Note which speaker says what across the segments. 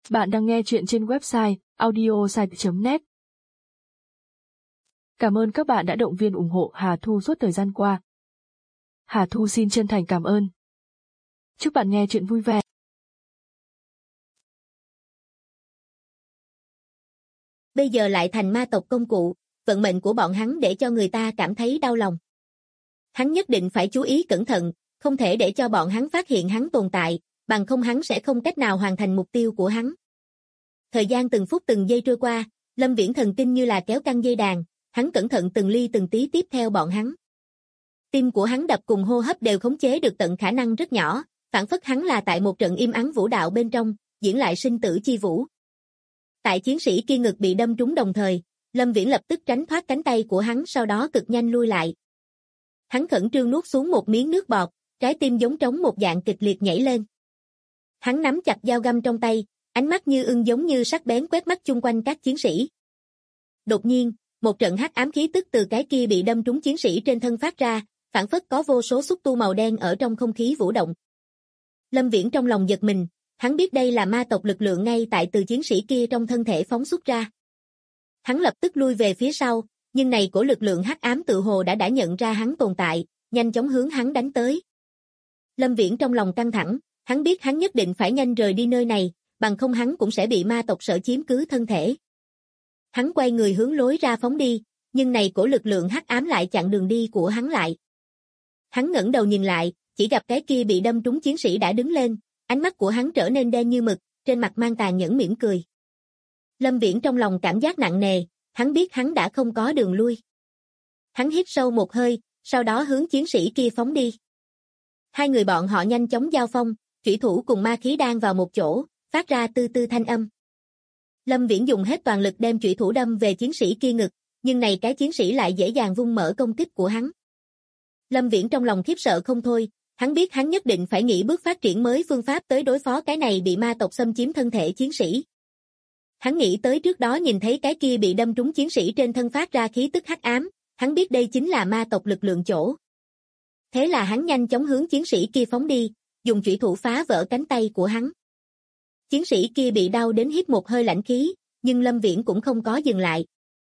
Speaker 1: Bạn đang nghe chuyện trên website audiosite.net. Cảm ơn các bạn đã động viên ủng hộ Hà Thu suốt thời gian qua. Hà Thu xin chân thành cảm ơn. Chúc bạn nghe chuyện vui vẻ.
Speaker 2: Bây giờ lại thành ma tộc công cụ, vận mệnh của bọn hắn để cho người ta cảm thấy đau lòng. Hắn nhất định phải chú ý cẩn thận, không thể để cho bọn hắn phát hiện hắn tồn tại, bằng không hắn sẽ không cách nào hoàn thành mục tiêu của hắn. Thời gian từng phút từng giây trôi qua, Lâm Viễn thần kinh như là kéo căng dây đàn, hắn cẩn thận từng ly từng tí tiếp theo bọn hắn. Tim của hắn đập cùng hô hấp đều khống chế được tận khả năng rất nhỏ, phản phất hắn là tại một trận im ắng vũ đạo bên trong, diễn lại sinh tử chi vũ. Tại chiến sĩ kia ngực bị đâm trúng đồng thời, Lâm Viễn lập tức tránh thoát cánh tay của hắn, sau đó cực nhanh lui lại. Hắn khẩn trương nuốt xuống một miếng nước bọt, trái tim giống trống một dạng kịch liệt nhảy lên. Hắn nắm chặt dao găm trong tay, ánh mắt như ưng giống như sắc bén quét mắt chung quanh các chiến sĩ. Đột nhiên, một trận hắc ám khí tức từ cái kia bị đâm trúng chiến sĩ trên thân phát ra, phản phất có vô số xúc tu màu đen ở trong không khí vũ động. Lâm Viễn trong lòng giật mình, hắn biết đây là ma tộc lực lượng ngay tại từ chiến sĩ kia trong thân thể phóng xuất ra. Hắn lập tức lui về phía sau, nhưng này của lực lượng hắc ám tự hồ đã nhận ra hắn tồn tại, nhanh chóng hướng hắn đánh tới. Lâm Viễn trong lòng căng thẳng, hắn biết hắn nhất định phải nhanh rời đi nơi này, bằng không hắn cũng sẽ bị ma tộc sở chiếm cứ thân thể. Hắn quay người hướng lối ra phóng đi, nhưng này của lực lượng hắc ám lại chặn đường đi của hắn lại. Hắn ngẩng đầu nhìn lại, chỉ gặp cái kia bị đâm trúng chiến sĩ đã đứng lên, ánh mắt của hắn trở nên đen như mực, trên mặt mang tàn nhẫn mỉm cười. Lâm Viễn trong lòng cảm giác nặng nề, hắn biết hắn đã không có đường lui. Hắn hít sâu một hơi, sau đó hướng chiến sĩ kia phóng đi. Hai người bọn họ nhanh chóng giao phong, chủy thủ cùng ma khí đan vào một chỗ, phát ra tư tư thanh âm. Lâm Viễn dùng hết toàn lực đem chủy thủ đâm về chiến sĩ kia ngực, nhưng này cái chiến sĩ lại dễ dàng vung mở công kích của hắn. Lâm Viễn trong lòng khiếp sợ không thôi, hắn biết hắn nhất định phải nghĩ bước phát triển mới phương pháp tới đối phó cái này bị ma tộc xâm chiếm thân thể chiến sĩ. Hắn nghĩ tới trước đó nhìn thấy cái kia bị đâm trúng chiến sĩ trên thân phát ra khí tức hắc ám, hắn biết đây chính là ma tộc lực lượng chỗ. Thế là hắn nhanh chóng hướng chiến sĩ kia phóng đi, dùng chủy thủ phá vỡ cánh tay của hắn. Chiến sĩ kia bị đau đến hít một hơi lãnh khí, nhưng Lâm Viễn cũng không có dừng lại.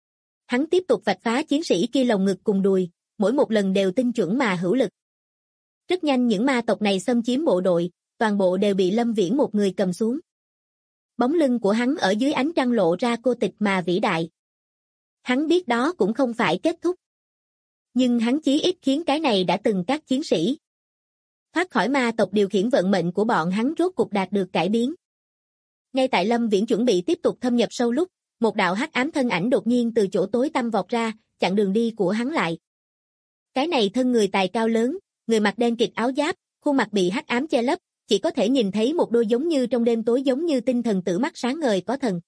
Speaker 2: Hắn tiếp tục vạch phá chiến sĩ kia lồng ngực cùng đùi, mỗi một lần đều tinh chuẩn mà hữu lực. Rất nhanh những ma tộc này xâm chiếm bộ đội, toàn bộ đều bị Lâm Viễn một người cầm xuống. Bóng lưng của hắn ở dưới ánh trăng lộ ra cô tịch mà vĩ đại. Hắn biết đó cũng không phải kết thúc. Nhưng hắn chí ít khiến cái này đã từng các chiến sĩ thoát khỏi ma tộc điều khiển vận mệnh của bọn hắn rốt cục đạt được cải biến. Ngay tại Lâm Viễn chuẩn bị tiếp tục thâm nhập sâu lúc, một đạo hắc ám thân ảnh đột nhiên từ chỗ tối tăm vọt ra, chặn đường đi của hắn lại. Cái này thân người tài cao lớn, người mặc đen kịt áo giáp, khuôn mặt bị hắc ám che lấp, chỉ có thể nhìn thấy một đôi giống như trong đêm tối giống như tinh thần tử mắt sáng ngời có thần.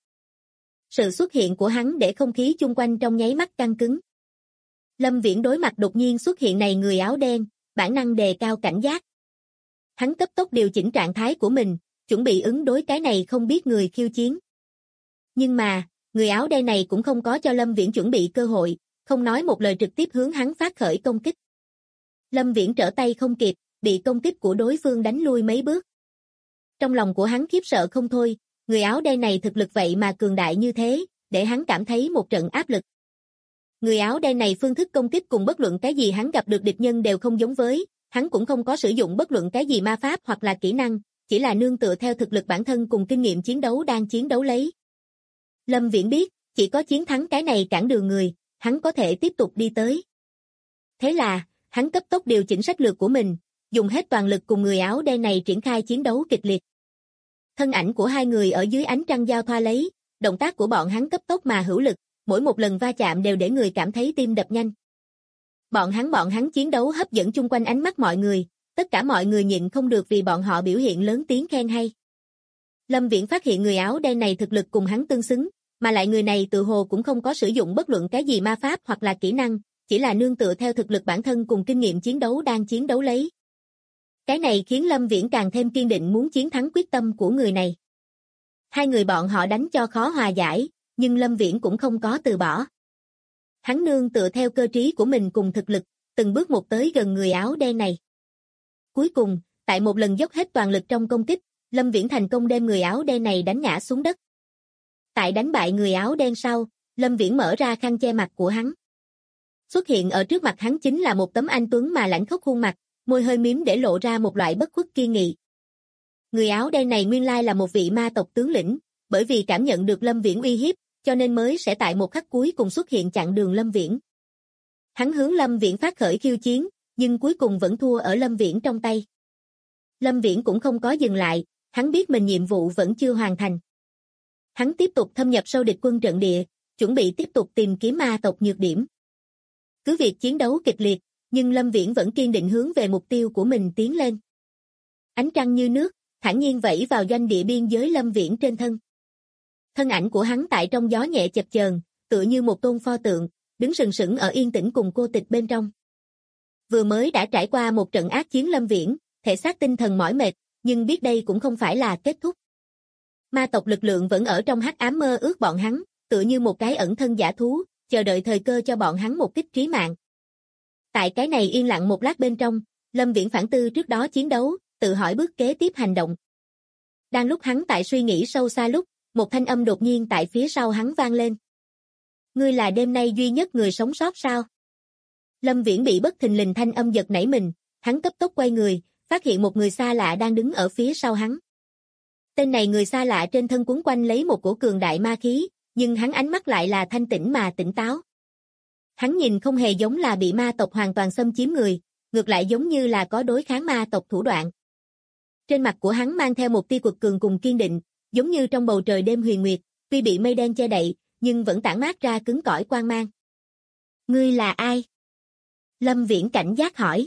Speaker 2: Sự xuất hiện của hắn để không khí chung quanh trong nháy mắt căng cứng. Lâm Viễn đối mặt đột nhiên xuất hiện này người áo đen, bản năng đề cao cảnh giác. Hắn cấp tốc điều chỉnh trạng thái của mình, chuẩn bị ứng đối cái này không biết người khiêu chiến. Nhưng mà, người áo đen này cũng không có cho Lâm Viễn chuẩn bị cơ hội, không nói một lời trực tiếp hướng hắn phát khởi công kích. Lâm Viễn trở tay không kịp, bị công kích của đối phương đánh lui mấy bước. Trong lòng của hắn khiếp sợ không thôi, người áo đen này thực lực vậy mà cường đại như thế, để hắn cảm thấy một trận áp lực. Người áo đen này phương thức công kích cùng bất luận cái gì hắn gặp được địch nhân đều không giống với, hắn cũng không có sử dụng bất luận cái gì ma pháp hoặc là kỹ năng, chỉ là nương tựa theo thực lực bản thân cùng kinh nghiệm chiến đấu đang chiến đấu lấy. Lâm Viễn biết, chỉ có chiến thắng cái này cản đường người, hắn có thể tiếp tục đi tới. Thế là, hắn cấp tốc điều chỉnh sách lược của mình, dùng hết toàn lực cùng người áo đen này triển khai chiến đấu kịch liệt. Thân ảnh của hai người ở dưới ánh trăng giao thoa lấy, động tác của bọn hắn cấp tốc mà hữu lực, mỗi một lần va chạm đều để người cảm thấy tim đập nhanh. Bọn hắn chiến đấu hấp dẫn chung quanh ánh mắt mọi người, tất cả mọi người nhịn không được vì bọn họ biểu hiện lớn tiếng khen hay. Lâm Viễn phát hiện người áo đen này thực lực cùng hắn tương xứng, mà lại người này tự hồ cũng không có sử dụng bất luận cái gì ma pháp hoặc là kỹ năng, chỉ là nương tựa theo thực lực bản thân cùng kinh nghiệm chiến đấu đang chiến đấu lấy. Cái này khiến Lâm Viễn càng thêm kiên định muốn chiến thắng quyết tâm của người này. Hai người bọn họ đánh cho khó hòa giải, nhưng Lâm Viễn cũng không có từ bỏ. Hắn nương tựa theo cơ trí của mình cùng thực lực, từng bước một tới gần người áo đen này. Cuối cùng, tại một lần dốc hết toàn lực trong công kích, Lâm Viễn thành công đem người áo đen này đánh ngã xuống đất. Tại đánh bại người áo đen sau, Lâm Viễn mở ra khăn che mặt của hắn. Xuất hiện ở trước mặt hắn chính là một tấm anh tuấn mà lãnh khốc khuôn mặt, môi hơi mím để lộ ra một loại bất khuất kiên nghị. Người áo đen này nguyên lai là một vị ma tộc tướng lĩnh, bởi vì cảm nhận được Lâm Viễn uy hiếp, cho nên mới sẽ tại một khắc cuối cùng xuất hiện chặn đường Lâm Viễn. Hắn hướng Lâm Viễn phát khởi khiêu chiến, nhưng cuối cùng vẫn thua ở Lâm Viễn trong tay. Lâm Viễn cũng không có dừng lại, hắn biết mình nhiệm vụ vẫn chưa hoàn thành. Hắn tiếp tục thâm nhập sâu địch quân trận địa, chuẩn bị tiếp tục tìm kiếm ma tộc nhược điểm. Cứ việc chiến đấu kịch liệt, nhưng Lâm Viễn vẫn kiên định hướng về mục tiêu của mình tiến lên. Ánh trăng như nước, thản nhiên vẩy vào doanh địa biên giới Lâm Viễn trên thân. Thân ảnh của hắn tại trong gió nhẹ chập chờn, tựa như một tôn pho tượng, đứng sừng sững ở yên tĩnh cùng cô tịch bên trong. Vừa mới đã trải qua một trận ác chiến Lâm Viễn, thể xác tinh thần mỏi mệt, nhưng biết đây cũng không phải là kết thúc. Ma tộc lực lượng vẫn ở trong hắc ám mơ ước bọn hắn, tựa như một cái ẩn thân giả thú, chờ đợi thời cơ cho bọn hắn một kích trí mạng. Tại cái này yên lặng một lát bên trong, Lâm Viễn phản tư trước đó chiến đấu, tự hỏi bước kế tiếp hành động. Đang lúc hắn tại suy nghĩ sâu xa lúc, một thanh âm đột nhiên tại phía sau hắn vang lên. Ngươi là đêm nay duy nhất người sống sót sao? Lâm Viễn bị bất thình lình thanh âm giật nảy mình, hắn cấp tốc quay người, phát hiện một người xa lạ đang đứng ở phía sau hắn. Tên này người xa lạ trên thân quấn quanh lấy một cổ cường đại ma khí, nhưng hắn ánh mắt lại là thanh tĩnh mà tỉnh táo. Hắn nhìn không hề giống là bị ma tộc hoàn toàn xâm chiếm người, ngược lại giống như là có đối kháng ma tộc thủ đoạn. Trên mặt của hắn mang theo một tia quật cường cùng kiên định, giống như trong bầu trời đêm huyền nguyệt, tuy bị mây đen che đậy, nhưng vẫn tản mát ra cứng cỏi quang mang. Ngươi là ai? Lâm Viễn cảnh giác hỏi.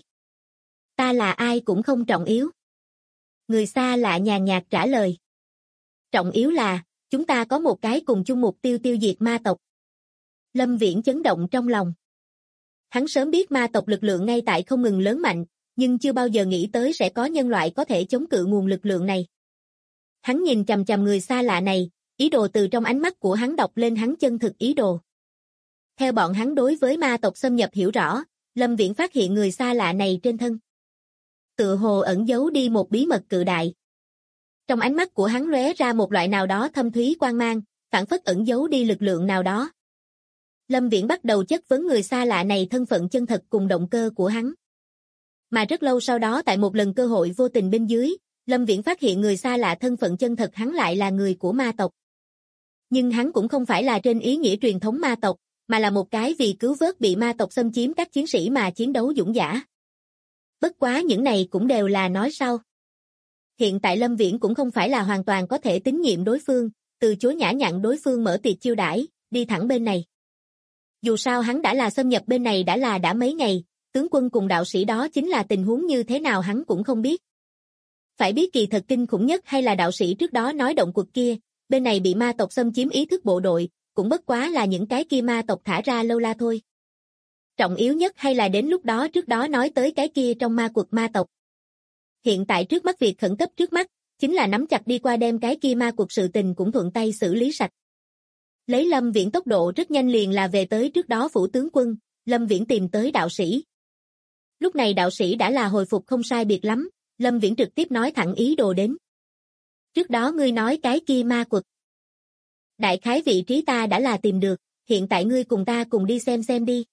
Speaker 2: Ta là ai cũng không trọng yếu. Người xa lạ nhàn nhạt trả lời. Trọng yếu là, chúng ta có một cái cùng chung mục tiêu tiêu diệt ma tộc. Lâm Viễn chấn động trong lòng. Hắn sớm biết ma tộc lực lượng ngay tại không ngừng lớn mạnh, nhưng chưa bao giờ nghĩ tới sẽ có nhân loại có thể chống cự nguồn lực lượng này. Hắn nhìn chằm chằm người xa lạ này, ý đồ từ trong ánh mắt của hắn đọc lên hắn chân thực ý đồ. Theo bọn hắn đối với ma tộc xâm nhập hiểu rõ, Lâm Viễn phát hiện người xa lạ này trên thân. Tựa hồ ẩn giấu đi một bí mật cự đại. Trong ánh mắt của hắn lóe ra một loại nào đó thâm thúy quang mang, phảng phất ẩn giấu đi lực lượng nào đó. Lâm Viễn bắt đầu chất vấn người xa lạ này thân phận chân thật cùng động cơ của hắn. Mà rất lâu sau đó tại một lần cơ hội vô tình bên dưới, Lâm Viễn phát hiện người xa lạ thân phận chân thật hắn lại là người của ma tộc. Nhưng hắn cũng không phải là trên ý nghĩa truyền thống ma tộc, mà là một cái vì cứu vớt bị ma tộc xâm chiếm các chiến sĩ mà chiến đấu dũng dã. Bất quá những này cũng đều là nói sau. Hiện tại Lâm Viễn cũng không phải là hoàn toàn có thể tín nhiệm đối phương, từ chối nhã nhặn đối phương mở tiệc chiêu đãi, đi thẳng bên này. Dù sao hắn đã là xâm nhập bên này đã mấy ngày, tướng quân cùng đạo sĩ đó chính là tình huống như thế nào hắn cũng không biết. Phải biết kỳ thật kinh khủng nhất hay là đạo sĩ trước đó nói động cuộc kia, bên này bị ma tộc xâm chiếm ý thức bộ đội, cũng bất quá là những cái kia ma tộc thả ra lâu la thôi. Trọng yếu nhất hay là đến lúc đó trước đó nói tới cái kia trong ma quật ma tộc. Hiện tại trước mắt việc khẩn cấp trước mắt, chính là nắm chặt đi qua đem cái kia ma quật sự tình cũng thuận tay xử lý sạch. Lấy Lâm Viễn tốc độ rất nhanh liền là về tới trước đó phủ tướng quân, Lâm Viễn tìm tới đạo sĩ. Lúc này đạo sĩ đã là hồi phục không sai biệt lắm, Lâm Viễn trực tiếp nói thẳng ý đồ đến. Trước đó ngươi nói cái kia ma quật. Đại khái vị trí ta đã là tìm được, hiện tại ngươi cùng ta cùng đi xem đi.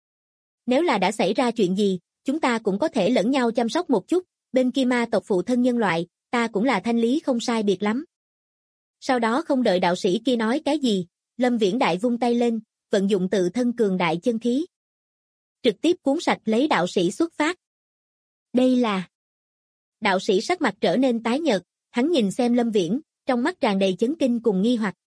Speaker 2: Nếu là đã xảy ra chuyện gì, chúng ta cũng có thể lẫn nhau chăm sóc một chút, bên kia ma tộc phụ thân nhân loại, ta cũng là thanh lý không sai biệt lắm. Sau đó không đợi đạo sĩ kia nói cái gì, Lâm Viễn đại vung tay lên, vận dụng tự thân cường đại chân khí. Trực tiếp cuốn sạch lấy đạo sĩ xuất phát. Đây là... Đạo sĩ sắc mặt trở nên tái nhợt, hắn nhìn xem Lâm Viễn, trong mắt tràn đầy chấn kinh cùng nghi hoặc.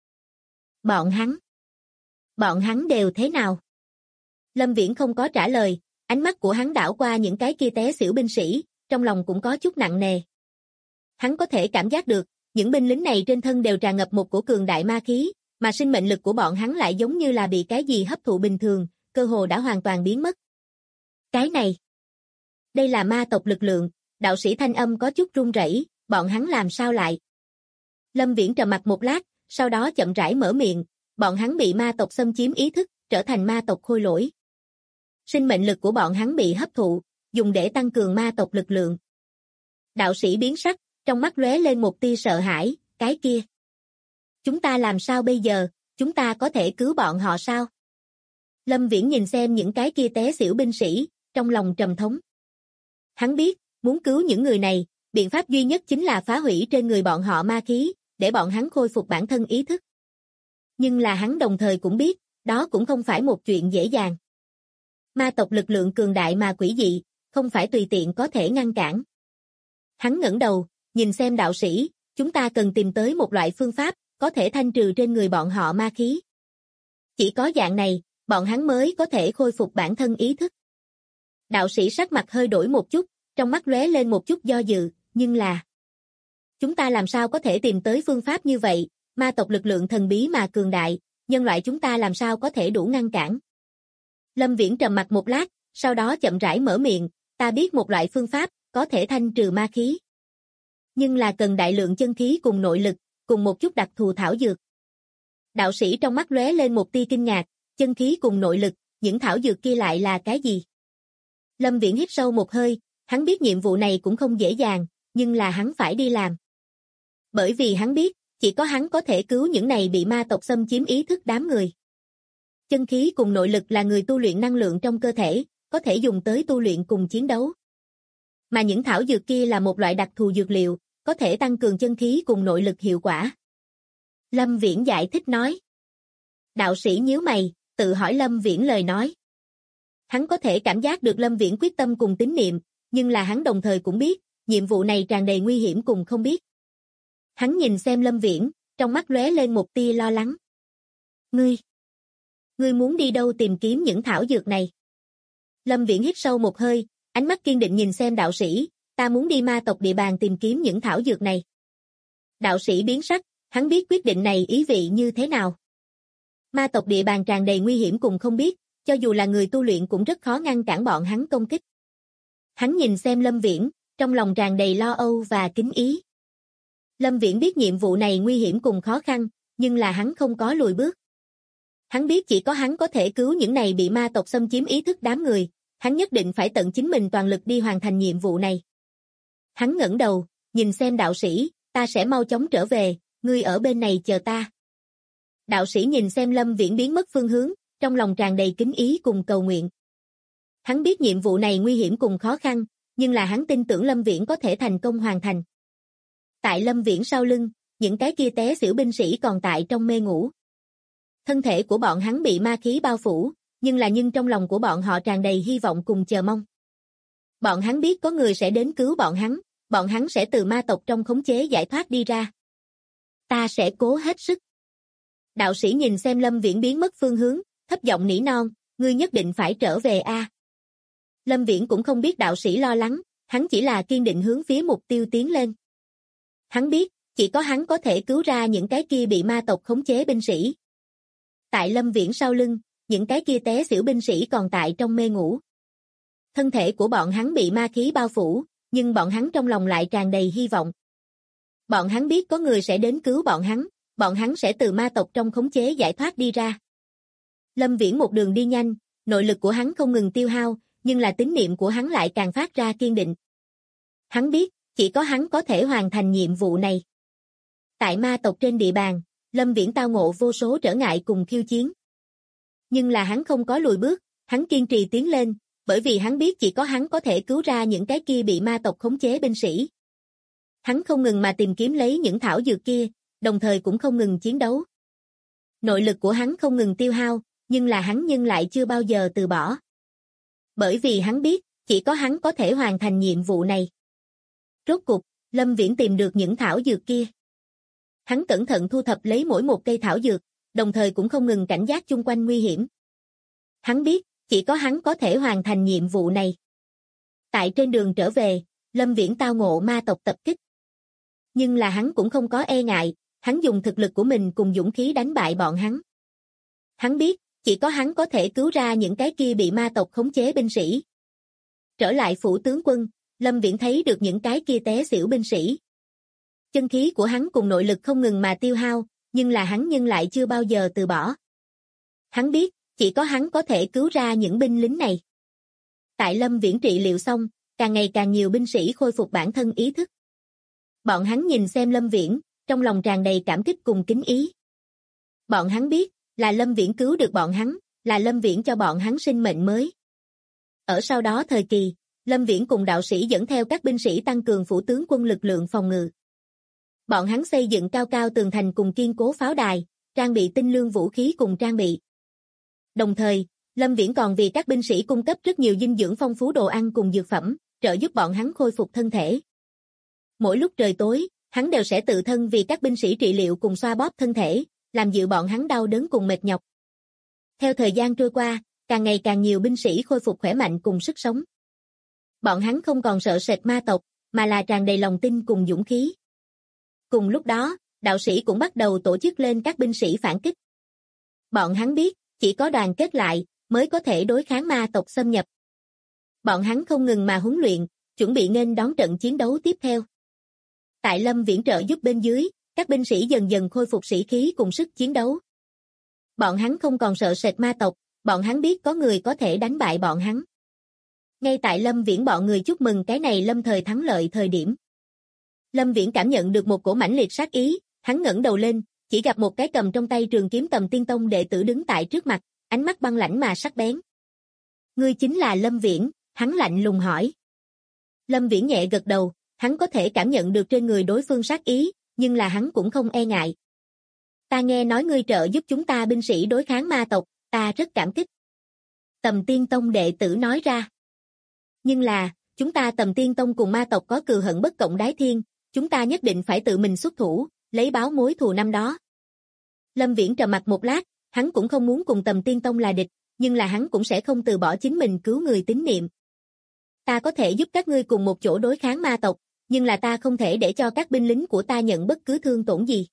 Speaker 2: Bọn hắn đều thế nào? Lâm Viễn không có trả lời, ánh mắt của hắn đảo qua những cái kia té xỉu binh sĩ, trong lòng cũng có chút nặng nề. Hắn có thể cảm giác được, những binh lính này trên thân đều tràn ngập một cổ cường đại ma khí, mà sinh mệnh lực của bọn hắn lại giống như là bị cái gì hấp thụ bình thường, cơ hồ đã hoàn toàn biến mất. Cái này, đây là ma tộc lực lượng, đạo sĩ thanh âm có chút run rẩy, bọn hắn làm sao lại? Lâm Viễn trầm mặc một lát, sau đó chậm rãi mở miệng, bọn hắn bị ma tộc xâm chiếm ý thức, trở thành ma tộc khôi lỗi. Sinh mệnh lực của bọn hắn bị hấp thụ, dùng để tăng cường ma tộc lực lượng. Đạo sĩ biến sắc, trong mắt lóe lên một tia sợ hãi, cái kia. Chúng ta làm sao bây giờ, chúng ta có thể cứu bọn họ sao? Lâm Viễn nhìn xem những cái kia té xỉu binh sĩ, trong lòng trầm thống. Hắn biết, muốn cứu những người này, biện pháp duy nhất chính là phá hủy trên người bọn họ ma khí, để bọn hắn khôi phục bản thân ý thức. Nhưng là hắn đồng thời cũng biết, đó cũng không phải một chuyện dễ dàng. Ma tộc lực lượng cường đại mà quỷ dị, không phải tùy tiện có thể ngăn cản. Hắn ngẩng đầu, nhìn xem đạo sĩ, chúng ta cần tìm tới một loại phương pháp, có thể thanh trừ trên người bọn họ ma khí. Chỉ có dạng này, bọn hắn mới có thể khôi phục bản thân ý thức. Đạo sĩ sắc mặt hơi đổi một chút, trong mắt lóe lên một chút do dự, nhưng là chúng ta làm sao có thể tìm tới phương pháp như vậy, ma tộc lực lượng thần bí mà cường đại, nhân loại chúng ta làm sao có thể đủ ngăn cản. Lâm Viễn trầm mặt một lát, sau đó chậm rãi mở miệng, ta biết một loại phương pháp, có thể thanh trừ ma khí. Nhưng là cần đại lượng chân khí cùng nội lực, cùng một chút đặc thù thảo dược. Đạo sĩ trong mắt lóe lên một tia kinh ngạc, chân khí cùng nội lực, những thảo dược kia lại là cái gì? Lâm Viễn hít sâu một hơi, hắn biết nhiệm vụ này cũng không dễ dàng, nhưng là hắn phải đi làm. Bởi vì hắn biết, chỉ có hắn có thể cứu những này bị ma tộc xâm chiếm ý thức đám người. Chân khí cùng nội lực là người tu luyện năng lượng trong cơ thể, có thể dùng tới tu luyện cùng chiến đấu. Mà những thảo dược kia là một loại đặc thù dược liệu, có thể tăng cường chân khí cùng nội lực hiệu quả. Lâm Viễn giải thích nói. Đạo sĩ nhíu mày, tự hỏi Lâm Viễn lời nói. Hắn có thể cảm giác được Lâm Viễn quyết tâm cùng tín niệm, nhưng là hắn đồng thời cũng biết, nhiệm vụ này tràn đầy nguy hiểm cùng không biết. Hắn nhìn xem Lâm Viễn, trong mắt lóe lên một tia lo lắng. Ngươi muốn đi đâu tìm kiếm những thảo dược này? Lâm Viễn hít sâu một hơi, ánh mắt kiên định nhìn xem đạo sĩ, ta muốn đi ma tộc địa bàn tìm kiếm những thảo dược này. Đạo sĩ biến sắc, hắn biết quyết định này ý vị như thế nào. Ma tộc địa bàn tràn đầy nguy hiểm cùng không biết, cho dù là người tu luyện cũng rất khó ngăn cản bọn hắn công kích. Hắn nhìn xem Lâm Viễn, trong lòng tràn đầy lo âu và kính ý. Lâm Viễn biết nhiệm vụ này nguy hiểm cùng khó khăn, nhưng là hắn không có lùi bước. Hắn biết chỉ có hắn có thể cứu những này bị ma tộc xâm chiếm ý thức đám người, hắn nhất định phải tận chính mình toàn lực đi hoàn thành nhiệm vụ này. Hắn ngẩng đầu, nhìn xem đạo sĩ, ta sẽ mau chóng trở về, ngươi ở bên này chờ ta. Đạo sĩ nhìn xem Lâm Viễn biến mất phương hướng, trong lòng tràn đầy kính ý cùng cầu nguyện. Hắn biết nhiệm vụ này nguy hiểm cùng khó khăn, nhưng là hắn tin tưởng Lâm Viễn có thể thành công hoàn thành. Tại Lâm Viễn sau lưng, những cái kia té xỉu binh sĩ còn tại trong mê ngủ. Thân thể của bọn hắn bị ma khí bao phủ, nhưng trong lòng của bọn họ tràn đầy hy vọng cùng chờ mong. Bọn hắn biết có người sẽ đến cứu bọn hắn sẽ từ ma tộc trong khống chế giải thoát đi ra. Ta sẽ cố hết sức. Đạo sĩ nhìn xem Lâm Viễn biến mất phương hướng, thấp giọng nỉ non, ngươi nhất định phải trở về a. Lâm Viễn cũng không biết đạo sĩ lo lắng, hắn chỉ là kiên định hướng phía mục tiêu tiến lên. Hắn biết, chỉ có hắn có thể cứu ra những cái kia bị ma tộc khống chế binh sĩ. Tại Lâm Viễn sau lưng, những cái kia té xỉu binh sĩ còn tại trong mê ngủ. Thân thể của bọn hắn bị ma khí bao phủ, nhưng bọn hắn trong lòng lại tràn đầy hy vọng. Bọn hắn biết có người sẽ đến cứu bọn hắn sẽ từ ma tộc trong khống chế giải thoát đi ra. Lâm Viễn một đường đi nhanh, nội lực của hắn không ngừng tiêu hao, nhưng là tín niệm của hắn lại càng phát ra kiên định. Hắn biết, chỉ có hắn có thể hoàn thành nhiệm vụ này. Tại ma tộc trên địa bàn, Lâm Viễn tao ngộ vô số trở ngại cùng khiêu chiến. Nhưng là hắn không có lùi bước, hắn kiên trì tiến lên, bởi vì hắn biết chỉ có hắn có thể cứu ra những cái kia bị ma tộc khống chế binh sĩ. Hắn không ngừng mà tìm kiếm lấy những thảo dược kia, đồng thời cũng không ngừng chiến đấu. Nội lực của hắn không ngừng tiêu hao, nhưng lại chưa bao giờ từ bỏ. Bởi vì hắn biết, chỉ có hắn có thể hoàn thành nhiệm vụ này. Rốt cục, Lâm Viễn tìm được những thảo dược kia. Hắn cẩn thận thu thập lấy mỗi một cây thảo dược, đồng thời cũng không ngừng cảnh giác chung quanh nguy hiểm. Hắn biết, chỉ có hắn có thể hoàn thành nhiệm vụ này. Tại trên đường trở về, Lâm Viễn tao ngộ ma tộc tập kích. Nhưng là hắn cũng không có e ngại, hắn dùng thực lực của mình cùng dũng khí đánh bại bọn hắn. Hắn biết, chỉ có hắn có thể cứu ra những cái kia bị ma tộc khống chế binh sĩ. Trở lại phủ tướng quân, Lâm Viễn thấy được những cái kia té xỉu binh sĩ. Chân khí của hắn cùng nội lực không ngừng mà tiêu hao, nhưng lại chưa bao giờ từ bỏ. Hắn biết, chỉ có hắn có thể cứu ra những binh lính này. Tại Lâm Viễn trị liệu xong, càng ngày càng nhiều binh sĩ khôi phục bản thân ý thức. Bọn hắn nhìn xem Lâm Viễn, trong lòng tràn đầy cảm kích cùng kính ý. Bọn hắn biết, là Lâm Viễn cứu được bọn hắn, là Lâm Viễn cho bọn hắn sinh mệnh mới. Ở sau đó thời kỳ, Lâm Viễn cùng đạo sĩ dẫn theo các binh sĩ tăng cường phủ tướng quân lực lượng phòng ngự. Bọn hắn xây dựng cao cao tường thành cùng kiên cố pháo đài, trang bị tinh lương vũ khí cùng trang bị. Đồng thời, Lâm Viễn còn vì các binh sĩ cung cấp rất nhiều dinh dưỡng phong phú đồ ăn cùng dược phẩm, trợ giúp bọn hắn khôi phục thân thể. Mỗi lúc trời tối, hắn đều sẽ tự thân vì các binh sĩ trị liệu cùng xoa bóp thân thể, làm dịu bọn hắn đau đớn cùng mệt nhọc. Theo thời gian trôi qua, càng ngày càng nhiều binh sĩ khôi phục khỏe mạnh cùng sức sống. Bọn hắn không còn sợ sệt ma tộc, mà là tràn đầy lòng tin cùng dũng khí. Cùng lúc đó, đạo sĩ cũng bắt đầu tổ chức lên các binh sĩ phản kích. Bọn hắn biết, chỉ có đoàn kết lại, mới có thể đối kháng ma tộc xâm nhập. Bọn hắn không ngừng mà huấn luyện, chuẩn bị nghênh đón trận chiến đấu tiếp theo. Tại Lâm Viễn trợ giúp bên dưới, các binh sĩ dần dần khôi phục sĩ khí cùng sức chiến đấu. Bọn hắn không còn sợ sệt ma tộc, bọn hắn biết có người có thể đánh bại bọn hắn. Ngay tại Lâm Viễn bọn người chúc mừng cái này lâm thời thắng lợi thời điểm. Lâm Viễn cảm nhận được một cổ mãnh liệt sát ý, hắn ngẩng đầu lên, chỉ gặp một cái cầm trong tay trường kiếm Tầm Tiên Tông đệ tử đứng tại trước mặt, ánh mắt băng lãnh mà sắc bén. Ngươi chính là Lâm Viễn, hắn lạnh lùng hỏi. Lâm Viễn nhẹ gật đầu, hắn có thể cảm nhận được trên người đối phương sát ý, nhưng là hắn cũng không e ngại. Ta nghe nói ngươi trợ giúp chúng ta binh sĩ đối kháng ma tộc, ta rất cảm kích. Tầm Tiên Tông đệ tử nói ra. Nhưng là, chúng ta Tầm Tiên Tông cùng ma tộc có cừu hận bất cộng đái thiên, chúng ta nhất định phải tự mình xuất thủ, lấy báo mối thù năm đó. Lâm Viễn trầm mặc một lát, hắn cũng không muốn cùng Tầm Tiên Tông là địch, nhưng là hắn cũng sẽ không từ bỏ chính mình cứu người tín niệm. Ta có thể giúp các ngươi cùng một chỗ đối kháng ma tộc, nhưng là ta không thể để cho các binh lính của ta nhận bất cứ thương tổn gì.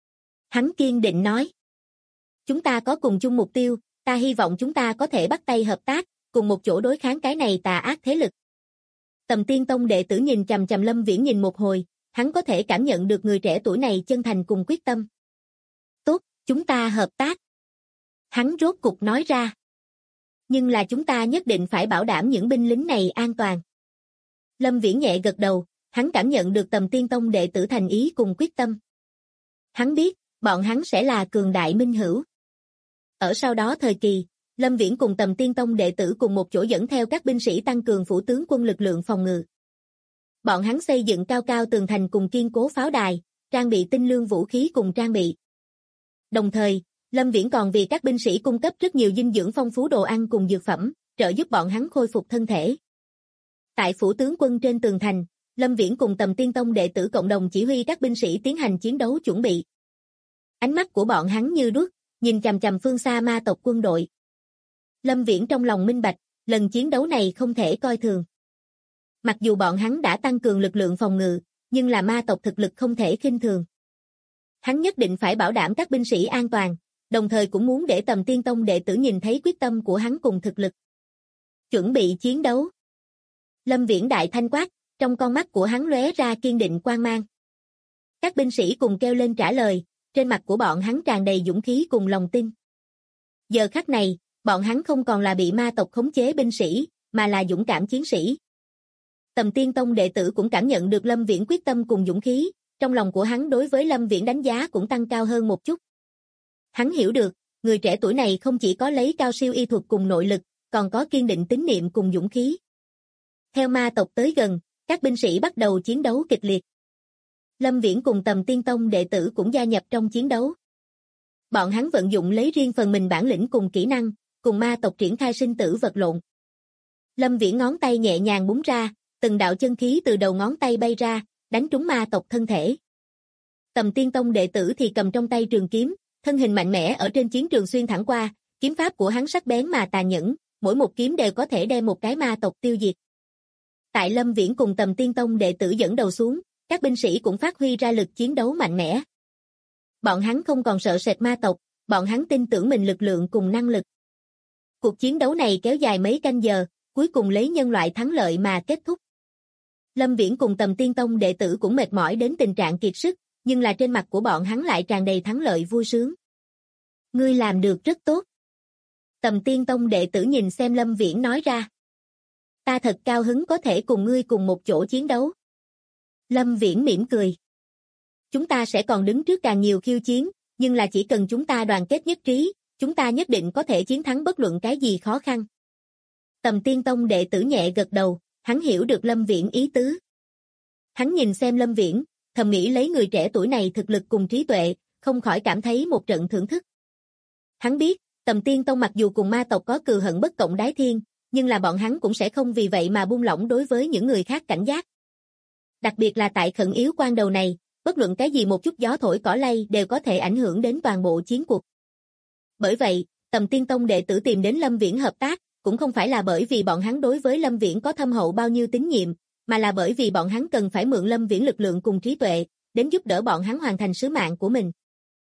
Speaker 2: Hắn kiên định nói. Chúng ta có cùng chung mục tiêu, ta hy vọng chúng ta có thể bắt tay hợp tác, cùng một chỗ đối kháng cái này tà ác thế lực. Tầm Tiên Tông đệ tử nhìn chằm chằm Lâm Viễn nhìn một hồi, hắn có thể cảm nhận được người trẻ tuổi này chân thành cùng quyết tâm. Tốt, chúng ta hợp tác. Hắn rốt cục nói ra. Nhưng là chúng ta nhất định phải bảo đảm những binh lính này an toàn. Lâm Viễn nhẹ gật đầu, hắn cảm nhận được Tầm Tiên Tông đệ tử thành ý cùng quyết tâm. Hắn biết, bọn hắn sẽ là cường đại minh hữu. Ở sau đó thời kỳ, Lâm Viễn cùng Tầm Tiên Tông đệ tử cùng một chỗ dẫn theo các binh sĩ tăng cường phủ tướng quân lực lượng phòng ngự. Bọn hắn xây dựng cao cao tường thành cùng kiên cố pháo đài, trang bị tinh lương vũ khí cùng trang bị. Đồng thời, Lâm Viễn còn vì các binh sĩ cung cấp rất nhiều dinh dưỡng phong phú đồ ăn cùng dược phẩm, trợ giúp bọn hắn khôi phục thân thể. Tại phủ tướng quân trên tường thành, Lâm Viễn cùng Tầm Tiên Tông đệ tử cộng đồng chỉ huy các binh sĩ tiến hành chiến đấu chuẩn bị. Ánh mắt của bọn hắn như đuốc, nhìn chằm chằm phương xa ma tộc quân đội. Lâm Viễn trong lòng minh bạch, lần chiến đấu này không thể coi thường. Mặc dù bọn hắn đã tăng cường lực lượng phòng ngự, nhưng là ma tộc thực lực không thể khinh thường. Hắn nhất định phải bảo đảm các binh sĩ an toàn, đồng thời cũng muốn để Tầm Tiên Tông đệ tử nhìn thấy quyết tâm của hắn cùng thực lực. Chuẩn bị chiến đấu. Lâm Viễn đại thanh quát, trong con mắt của hắn lóe ra kiên định quang mang. Các binh sĩ cùng kêu lên trả lời, trên mặt của bọn hắn tràn đầy dũng khí cùng lòng tin. Giờ khắc này, bọn hắn không còn là bị ma tộc khống chế binh sĩ, mà là dũng cảm chiến sĩ. Tầm Tiên Tông đệ tử cũng cảm nhận được Lâm Viễn quyết tâm cùng dũng khí, trong lòng của hắn đối với Lâm Viễn đánh giá cũng tăng cao hơn một chút. Hắn hiểu được, người trẻ tuổi này không chỉ có lấy cao siêu y thuật cùng nội lực, còn có kiên định tín niệm cùng dũng khí. Theo ma tộc tới gần, các binh sĩ bắt đầu chiến đấu kịch liệt. Lâm Viễn cùng Tầm Tiên Tông đệ tử cũng gia nhập trong chiến đấu. Bọn hắn vận dụng lấy riêng phần mình bản lĩnh cùng kỹ năng, cùng ma tộc triển khai sinh tử vật lộn. Lâm Viễn ngón tay nhẹ nhàng búng ra, từng đạo chân khí từ đầu ngón tay bay ra, đánh trúng ma tộc thân thể. Tầm Tiên Tông đệ tử thì cầm trong tay trường kiếm, thân hình mạnh mẽ ở trên chiến trường xuyên thẳng qua, kiếm pháp của hắn sắc bén mà tàn nhẫn, mỗi một kiếm đều có thể đem một cái ma tộc tiêu diệt. Tại Lâm Viễn cùng Tầm Tiên Tông đệ tử dẫn đầu xuống, các binh sĩ cũng phát huy ra lực chiến đấu mạnh mẽ. Bọn hắn không còn sợ sệt ma tộc, bọn hắn tin tưởng mình lực lượng cùng năng lực. Cuộc chiến đấu này kéo dài mấy canh giờ, cuối cùng lấy nhân loại thắng lợi mà kết thúc. Lâm Viễn cùng Tầm Tiên Tông đệ tử cũng mệt mỏi đến tình trạng kiệt sức, nhưng là trên mặt của bọn hắn lại tràn đầy thắng lợi vui sướng. Ngươi làm được rất tốt. Tầm Tiên Tông đệ tử nhìn xem Lâm Viễn nói ra. Ta thật cao hứng có thể cùng ngươi cùng một chỗ chiến đấu. Lâm Viễn mỉm cười. Chúng ta sẽ còn đứng trước càng nhiều khiêu chiến, nhưng là chỉ cần chúng ta đoàn kết nhất trí, chúng ta nhất định có thể chiến thắng bất luận cái gì khó khăn. Tầm Tiên Tông đệ tử nhẹ gật đầu, hắn hiểu được Lâm Viễn ý tứ. Hắn nhìn xem Lâm Viễn, thầm nghĩ lấy người trẻ tuổi này thực lực cùng trí tuệ, không khỏi cảm thấy một trận thưởng thức. Hắn biết, Tầm Tiên Tông mặc dù cùng ma tộc có cừu hận bất cộng đái thiên, nhưng là bọn hắn cũng sẽ không vì vậy mà buông lỏng đối với những người khác cảnh giác. Đặc biệt là tại khẩn yếu quan đầu này, bất luận cái gì một chút gió thổi cỏ lay đều có thể ảnh hưởng đến toàn bộ chiến cuộc. Bởi vậy, Tầm Tiên Tông đệ tử tìm đến Lâm Viễn hợp tác, cũng không phải là bởi vì bọn hắn đối với Lâm Viễn có thâm hậu bao nhiêu tín nhiệm, mà là bởi vì bọn hắn cần phải mượn Lâm Viễn lực lượng cùng trí tuệ, đến giúp đỡ bọn hắn hoàn thành sứ mạng của mình.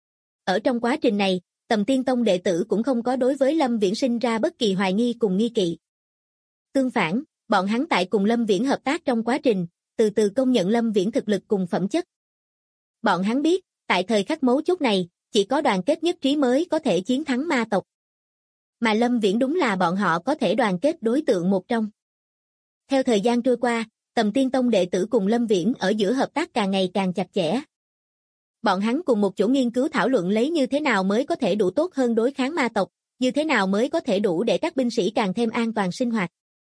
Speaker 2: Ở trong quá trình này, Tầm Tiên Tông đệ tử cũng không có đối với Lâm Viễn sinh ra bất kỳ hoài nghi cùng nghi kỵ. Tương phản, bọn hắn tại cùng Lâm Viễn hợp tác trong quá trình, từ từ công nhận Lâm Viễn thực lực cùng phẩm chất. Bọn hắn biết, tại thời khắc mấu chốt này, chỉ có đoàn kết nhất trí mới có thể chiến thắng ma tộc. Mà Lâm Viễn đúng là bọn họ có thể đoàn kết đối tượng một trong. Theo thời gian trôi qua, Tầm Tiên Tông đệ tử cùng Lâm Viễn ở giữa hợp tác càng ngày càng chặt chẽ. Bọn hắn cùng một chỗ nghiên cứu thảo luận lấy như thế nào mới có thể đủ tốt hơn đối kháng ma tộc, như thế nào mới có thể đủ để các binh sĩ càng thêm an toàn sinh hoạt.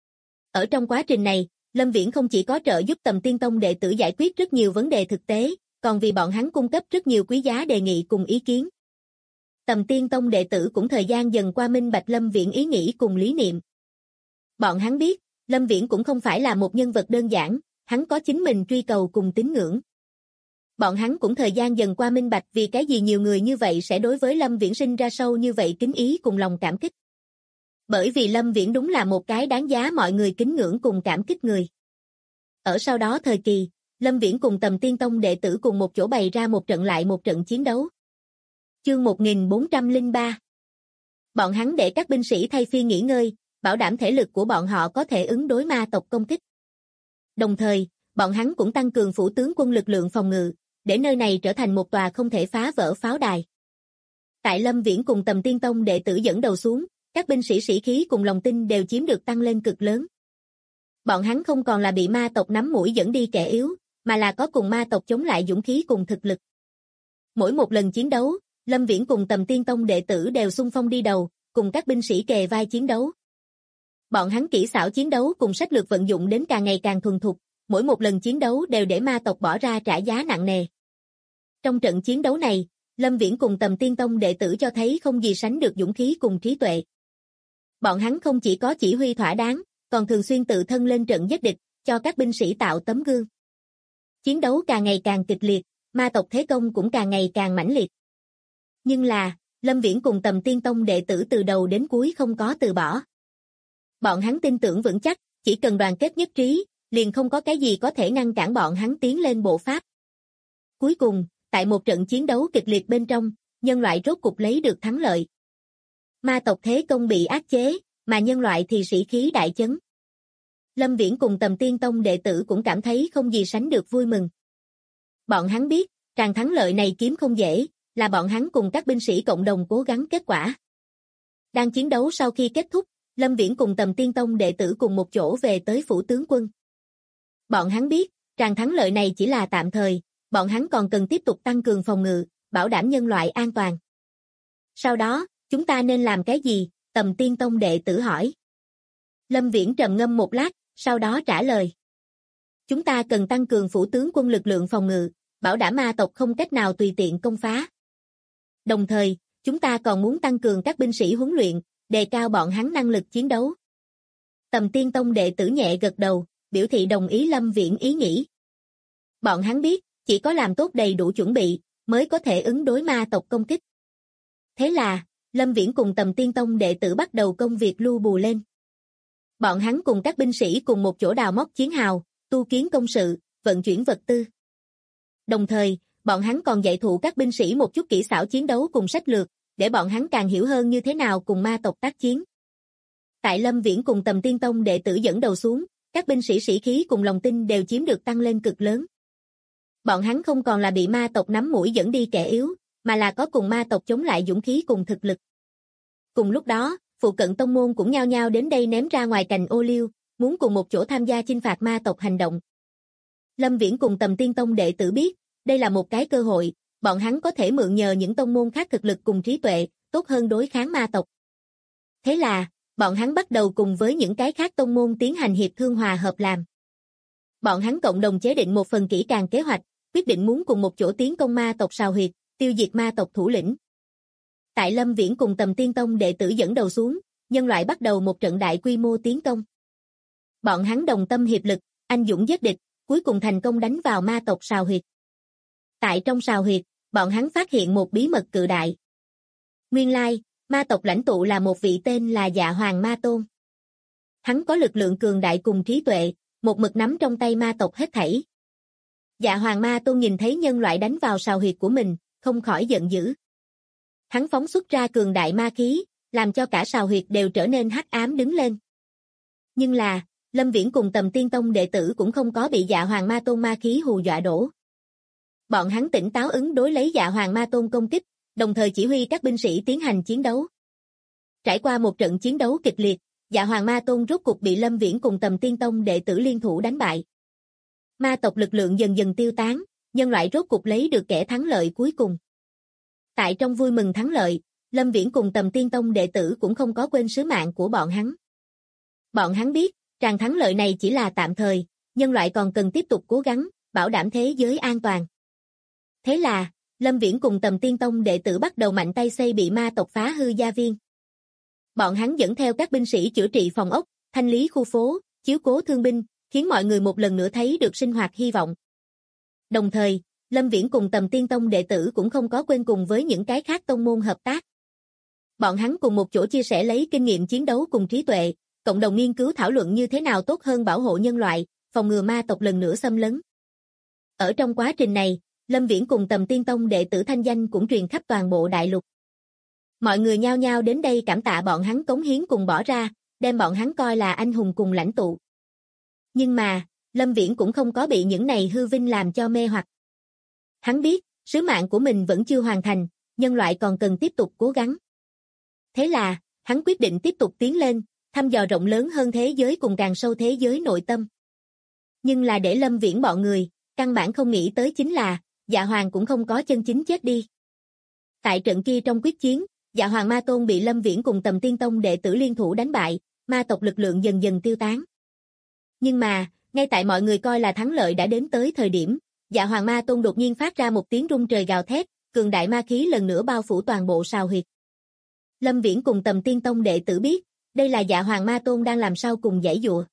Speaker 2: Ở trong quá trình này, Lâm Viễn không chỉ có trợ giúp Tầm Tiên Tông đệ tử giải quyết rất nhiều vấn đề thực tế, còn vì bọn hắn cung cấp rất nhiều quý giá đề nghị cùng ý kiến. Tầm Tiên Tông đệ tử cũng thời gian dần qua minh bạch Lâm Viễn ý nghĩ cùng lý niệm. Bọn hắn biết, Lâm Viễn cũng không phải là một nhân vật đơn giản, hắn có chính mình truy cầu cùng tín ngưỡng. Bọn hắn cũng thời gian dần qua minh bạch vì cái gì nhiều người như vậy sẽ đối với Lâm Viễn sinh ra sâu như vậy kính ý cùng lòng cảm kích. Bởi vì Lâm Viễn đúng là một cái đáng giá mọi người kính ngưỡng cùng cảm kích người. Ở sau đó thời kỳ, Lâm Viễn cùng Tầm Tiên Tông đệ tử cùng một chỗ bày ra một trận lại một trận chiến đấu. Chương 1403. Bọn hắn để các binh sĩ thay phiên nghỉ ngơi, bảo đảm thể lực của bọn họ có thể ứng đối ma tộc công kích. Đồng thời, bọn hắn cũng tăng cường phủ tướng quân lực lượng phòng ngự, để nơi này trở thành một tòa không thể phá vỡ pháo đài. Tại Lâm Viễn cùng Tầm Tiên Tông đệ tử dẫn đầu xuống, các binh sĩ sĩ khí cùng lòng tin đều chiếm được tăng lên cực lớn. Bọn hắn không còn là bị ma tộc nắm mũi dẫn đi kẻ yếu, mà là có cùng ma tộc chống lại dũng khí cùng thực lực. Mỗi một lần chiến đấu, Lâm Viễn cùng Tầm Tiên Tông đệ tử đều xung phong đi đầu, cùng các binh sĩ kề vai chiến đấu. Bọn hắn kỹ xảo chiến đấu cùng sách lược vận dụng đến càng ngày càng thuần thục, mỗi một lần chiến đấu đều để ma tộc bỏ ra trả giá nặng nề. Trong trận chiến đấu này, Lâm Viễn cùng Tầm Tiên Tông đệ tử cho thấy không gì sánh được dũng khí cùng trí tuệ. Bọn hắn không chỉ có chỉ huy thỏa đáng, còn thường xuyên tự thân lên trận giết địch, cho các binh sĩ tạo tấm gương. Chiến đấu càng ngày càng kịch liệt, ma tộc thế công cũng càng ngày càng mãnh liệt. Nhưng là, Lâm Viễn cùng Tầm Tiên Tông đệ tử từ đầu đến cuối không có từ bỏ. Bọn hắn tin tưởng vững chắc, chỉ cần đoàn kết nhất trí, liền không có cái gì có thể ngăn cản bọn hắn tiến lên bộ pháp. Cuối cùng, tại một trận chiến đấu kịch liệt bên trong, nhân loại rốt cục lấy được thắng lợi. Ma tộc thế công bị áp chế, mà nhân loại thì sĩ khí đại chấn. Lâm Viễn cùng Tầm Tiên Tông đệ tử cũng cảm thấy không gì sánh được vui mừng. Bọn hắn biết, tràng thắng lợi này kiếm không dễ, là bọn hắn cùng các binh sĩ cộng đồng cố gắng kết quả. Đang chiến đấu sau khi kết thúc, Lâm Viễn cùng Tầm Tiên Tông đệ tử cùng một chỗ về tới phủ tướng quân. Bọn hắn biết, tràng thắng lợi này chỉ là tạm thời, bọn hắn còn cần tiếp tục tăng cường phòng ngự, bảo đảm nhân loại an toàn. Sau đó, chúng ta nên làm cái gì? Tầm Tiên Tông đệ tử hỏi. Lâm Viễn trầm ngâm một lát, sau đó trả lời. Chúng ta cần tăng cường phủ tướng quân lực lượng phòng ngự, bảo đảm ma tộc không cách nào tùy tiện công phá. Đồng thời, chúng ta còn muốn tăng cường các binh sĩ huấn luyện, đề cao bọn hắn năng lực chiến đấu. Tầm Tiên Tông đệ tử nhẹ gật đầu, biểu thị đồng ý Lâm Viễn ý nghĩ. Bọn hắn biết, chỉ có làm tốt đầy đủ chuẩn bị, mới có thể ứng đối ma tộc công kích. Thế là, Lâm Viễn cùng Tầm Tiên Tông đệ tử bắt đầu công việc lưu bù lên. Bọn hắn cùng các binh sĩ cùng một chỗ đào móc chiến hào, tu kiến công sự, vận chuyển vật tư. Đồng thời, bọn hắn còn dạy thụ các binh sĩ một chút kỹ xảo chiến đấu cùng sách lược, để bọn hắn càng hiểu hơn như thế nào cùng ma tộc tác chiến. Tại Lâm Viễn cùng Tầm Tiên Tông đệ tử dẫn đầu xuống, các binh sĩ sĩ khí cùng lòng tin đều chiếm được tăng lên cực lớn. Bọn hắn không còn là bị ma tộc nắm mũi dẫn đi kẻ yếu, mà là có cùng ma tộc chống lại dũng khí cùng thực lực. Cùng lúc đó, phụ cận tông môn cũng nhao nhao đến đây ném ra ngoài cành ô liu, muốn cùng một chỗ tham gia chinh phạt ma tộc hành động. Lâm Viễn cùng Tầm Tiên Tông đệ tử biết, đây là một cái cơ hội, bọn hắn có thể mượn nhờ những tông môn khác thực lực cùng trí tuệ, tốt hơn đối kháng ma tộc. Thế là, bọn hắn bắt đầu cùng với những cái khác tông môn tiến hành hiệp thương hòa hợp làm. Bọn hắn cộng đồng chế định một phần kỹ càng kế hoạch, quyết định muốn cùng một chỗ tiến công ma tộc Sào Huyệt, tiêu diệt ma tộc thủ lĩnh. Tại Lâm Viễn cùng Tầm Tiên Tông đệ tử dẫn đầu xuống, nhân loại bắt đầu một trận đại quy mô tiến công. Bọn hắn đồng tâm hiệp lực, anh dũng giết địch, cuối cùng thành công đánh vào ma tộc Sào Huyệt. Tại trong Sào Huyệt, bọn hắn phát hiện một bí mật cự đại. Nguyên lai, ma tộc lãnh tụ là một vị tên là Dạ Hoàng Ma Tôn. Hắn có lực lượng cường đại cùng trí tuệ, một mực nắm trong tay ma tộc hết thảy. Dạ Hoàng Ma Tôn nhìn thấy nhân loại đánh vào Sào Huyệt của mình, không khỏi giận dữ. Hắn phóng xuất ra cường đại ma khí, làm cho cả Sào Huyệt đều trở nên hắc ám đứng lên. Nhưng là, Lâm Viễn cùng Tầm Tiên Tông đệ tử cũng không có bị Dạ Hoàng Ma Tôn ma khí hù dọa đổ. Bọn hắn tỉnh táo ứng đối lấy Dạ Hoàng Ma Tôn công kích, đồng thời chỉ huy các binh sĩ tiến hành chiến đấu. Trải qua một trận chiến đấu kịch liệt, Dạ Hoàng Ma Tôn rốt cục bị Lâm Viễn cùng Tầm Tiên Tông đệ tử liên thủ đánh bại. Ma tộc lực lượng dần dần tiêu tán, nhân loại rốt cục lấy được kẻ thắng lợi cuối cùng. Tại trong vui mừng thắng lợi, Lâm Viễn cùng Tầm Tiên Tông đệ tử cũng không có quên sứ mạng của bọn hắn. Bọn hắn biết, rằng thắng lợi này chỉ là tạm thời, nhân loại còn cần tiếp tục cố gắng, bảo đảm thế giới an toàn. Thế là, Lâm Viễn cùng Tầm Tiên Tông đệ tử bắt đầu mạnh tay xây bị ma tộc phá hư gia viên. Bọn hắn dẫn theo các binh sĩ chữa trị phòng ốc, thanh lý khu phố, chiếu cố thương binh, khiến mọi người một lần nữa thấy được sinh hoạt hy vọng. Đồng thời, Lâm Viễn cùng Tầm Tiên Tông đệ tử cũng không có quên cùng với những cái khác tông môn hợp tác. Bọn hắn cùng một chỗ chia sẻ lấy kinh nghiệm chiến đấu cùng trí tuệ, cộng đồng nghiên cứu thảo luận như thế nào tốt hơn bảo hộ nhân loại, phòng ngừa ma tộc lần nữa xâm lấn. Ở trong quá trình này, Lâm Viễn cùng Tầm Tiên Tông đệ tử thanh danh cũng truyền khắp toàn bộ đại lục. Mọi người nhao nhao đến đây cảm tạ bọn hắn cống hiến cùng bỏ ra, đem bọn hắn coi là anh hùng cùng lãnh tụ. Nhưng mà, Lâm Viễn cũng không có bị những này hư vinh làm cho mê hoặc. Hắn biết, sứ mạng của mình vẫn chưa hoàn thành, nhân loại còn cần tiếp tục cố gắng. Thế là, hắn quyết định tiếp tục tiến lên, thăm dò rộng lớn hơn thế giới cùng càng sâu thế giới nội tâm. Nhưng là để Lâm Viễn bọn người, căn bản không nghĩ tới chính là, Dạ Hoàng cũng không có chân chính chết đi. Tại trận kia trong quyết chiến, Dạ Hoàng Ma Tôn bị Lâm Viễn cùng Tầm Tiên Tông đệ tử liên thủ đánh bại, ma tộc lực lượng dần dần tiêu tán. Nhưng mà, ngay tại mọi người coi là thắng lợi đã đến tới thời điểm, Dạ Hoàng Ma Tôn đột nhiên phát ra một tiếng rung trời gào thét, cường đại ma khí lần nữa bao phủ toàn bộ Sào Huyệt. Lâm Viễn cùng Tầm Tiên Tông đệ tử biết, đây là Dạ Hoàng Ma Tôn đang làm sao cùng giãy giụa.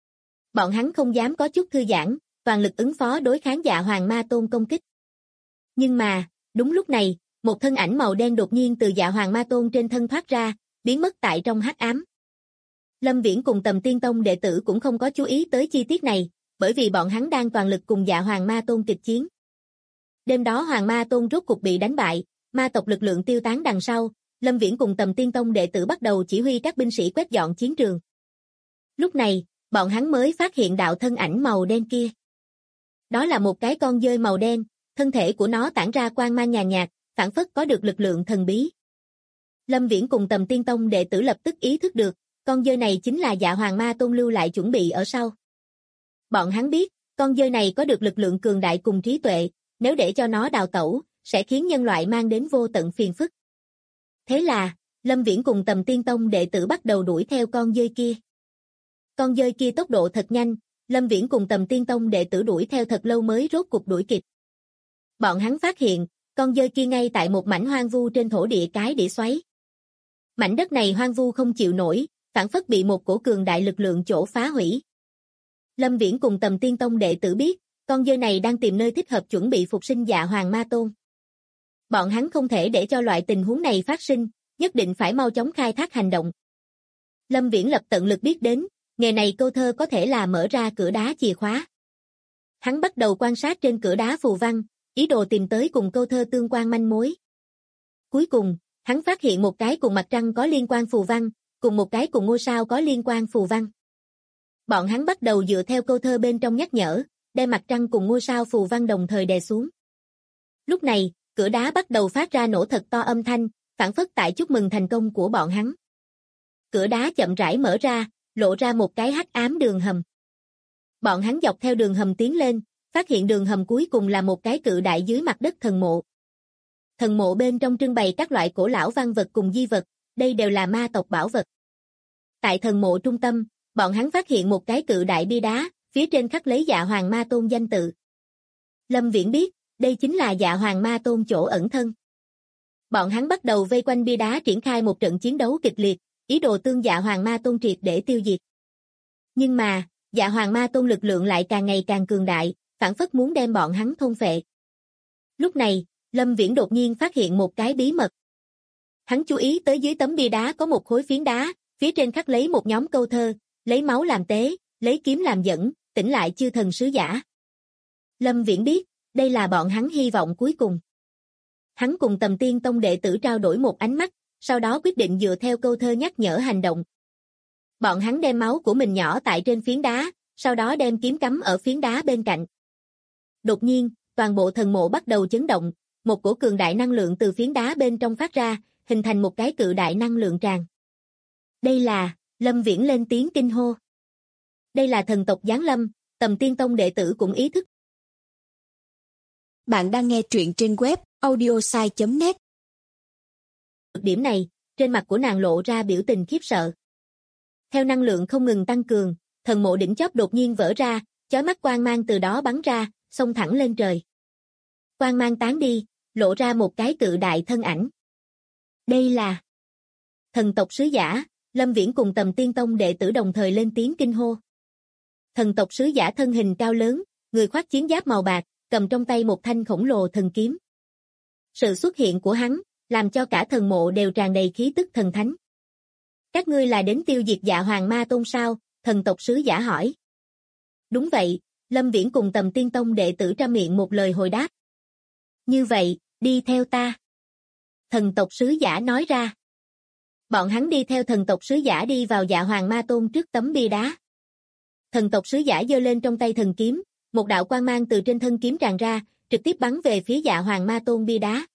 Speaker 2: Bọn hắn không dám có chút thư giãn, toàn lực ứng phó đối kháng Dạ Hoàng Ma Tôn công kích. Nhưng mà, đúng lúc này, một thân ảnh màu đen đột nhiên từ Dạ Hoàng Ma Tôn trên thân thoát ra, biến mất tại trong hắc ám. Lâm Viễn cùng Tầm Tiên Tông đệ tử cũng không có chú ý tới chi tiết này, bởi vì bọn hắn đang toàn lực cùng Dạ Hoàng Ma Tôn kịch chiến. Đêm đó Hoàng Ma Tôn rốt cục bị đánh bại, ma tộc lực lượng tiêu tán đằng sau, Lâm Viễn cùng Tầm Tiên Tông đệ tử bắt đầu chỉ huy các binh sĩ quét dọn chiến trường. Lúc này, bọn hắn mới phát hiện đạo thân ảnh màu đen kia. Đó là một cái con dơi màu đen, thân thể của nó tản ra quang mang nhàn nhạt, phảng phất có được lực lượng thần bí. Lâm Viễn cùng Tầm Tiên Tông đệ tử lập tức ý thức được, con dơi này chính là Dạ Hoàng Ma Tôn lưu lại chuẩn bị ở sau. Bọn hắn biết, con dơi này có được lực lượng cường đại cùng trí tuệ, nếu để cho nó đào tẩu, sẽ khiến nhân loại mang đến vô tận phiền phức. Thế là, Lâm Viễn cùng Tầm Tiên Tông đệ tử bắt đầu đuổi theo con dơi kia. Con dơi kia tốc độ thật nhanh, Lâm Viễn cùng Tầm Tiên Tông đệ tử đuổi theo thật lâu mới rốt cục đuổi kịp. Bọn hắn phát hiện, con dơi kia ngay tại một mảnh hoang vu trên thổ địa cái đĩa xoáy. Mảnh đất này hoang vu không chịu nổi, phảng phất bị một cổ cường đại lực lượng chỗ phá hủy. Lâm Viễn cùng Tầm Tiên Tông đệ tử biết, con dơi này đang tìm nơi thích hợp chuẩn bị phục sinh Dạ Hoàng Ma Tôn. Bọn hắn không thể để cho loại tình huống này phát sinh, nhất định phải mau chóng khai thác hành động. Lâm Viễn lập tận lực biết đến, nghề này câu thơ có thể là mở ra cửa đá chìa khóa. Hắn bắt đầu quan sát trên cửa đá phù văn, ý đồ tìm tới cùng câu thơ tương quan manh mối. Cuối cùng, hắn phát hiện một cái cùng mặt trăng có liên quan phù văn, cùng một cái cùng ngôi sao có liên quan phù văn. Bọn hắn bắt đầu dựa theo câu thơ bên trong nhắc nhở, đem mặt trăng cùng ngôi sao phù văn đồng thời đè xuống. Lúc này, cửa đá bắt đầu phát ra nổ thật to âm thanh, phảng phất tại chúc mừng thành công của bọn hắn. Cửa đá chậm rãi mở ra, lộ ra một cái hắc ám đường hầm. Bọn hắn dọc theo đường hầm tiến lên, phát hiện đường hầm cuối cùng là một cái cự đại dưới mặt đất thần mộ. Thần mộ bên trong trưng bày các loại cổ lão văn vật cùng di vật, đây đều là ma tộc bảo vật. Tại thần mộ trung tâm, bọn hắn phát hiện một cái cự đại bia đá, phía trên khắc lấy Dạ Hoàng Ma Tôn danh tự. Lâm Viễn biết, đây chính là Dạ Hoàng Ma Tôn chỗ ẩn thân. Bọn hắn bắt đầu vây quanh bia đá triển khai một trận chiến đấu kịch liệt, ý đồ tương Dạ Hoàng Ma Tôn triệt để tiêu diệt. Nhưng mà, Dạ Hoàng Ma Tôn lực lượng lại càng ngày càng cường đại, phảng phất muốn đem bọn hắn thôn phệ. Lúc này, Lâm Viễn đột nhiên phát hiện một cái bí mật. Hắn chú ý tới dưới tấm bia đá có một khối phiến đá, phía trên khắc lấy một nhóm câu thơ, lấy máu làm tế, lấy kiếm làm dẫn, tỉnh lại chư thần sứ giả. Lâm Viễn biết, đây là bọn hắn hy vọng cuối cùng. Hắn cùng Tầm Tiên Tông đệ tử trao đổi một ánh mắt, sau đó quyết định dựa theo câu thơ nhắc nhở hành động. Bọn hắn đem máu của mình nhỏ tại trên phiến đá, sau đó đem kiếm cắm ở phiến đá bên cạnh. Đột nhiên, toàn bộ thần mộ bắt đầu chấn động, một cổ cường đại năng lượng từ phiến đá bên trong phát ra, hình thành một cái cự đại năng lượng tràn. Đây là, Lâm Viễn lên tiếng kinh hô. Đây là thần tộc giáng lâm, Tầm Tiên Tông đệ tử cũng ý thức.
Speaker 3: Bạn đang nghe truyện trên web audiosai.net.
Speaker 2: Điểm này, trên mặt của nàng lộ ra biểu tình khiếp sợ. Theo năng lượng không ngừng tăng cường, thần mộ đỉnh chóp đột nhiên vỡ ra, chói mắt quang mang từ đó bắn ra, xông thẳng lên trời. Quang mang tán đi, lộ ra một cái cự đại thân ảnh. Đây là thần tộc sứ giả. Lâm Viễn cùng Tầm Tiên Tông đệ tử đồng thời lên tiếng kinh hô. Thần tộc sứ giả thân hình cao lớn, người khoác chiến giáp màu bạc, cầm trong tay một thanh khổng lồ thần kiếm. Sự xuất hiện của hắn, làm cho cả thần mộ đều tràn đầy khí tức thần thánh. Các ngươi là đến tiêu diệt Dạ Hoàng Ma Tôn sao? Thần tộc sứ giả hỏi. Đúng vậy, Lâm Viễn cùng Tầm Tiên Tông đệ tử trăm miệng một lời hồi đáp. Như vậy, đi theo ta. Thần tộc sứ giả nói ra. Bọn hắn đi theo thần tộc sứ giả đi vào Dạ Hoàng Ma Tôn trước tấm bia đá. Thần tộc sứ giả giơ lên trong tay thần kiếm, một đạo quang mang từ trên thân kiếm tràn ra, trực tiếp bắn về phía Dạ Hoàng Ma Tôn bia đá.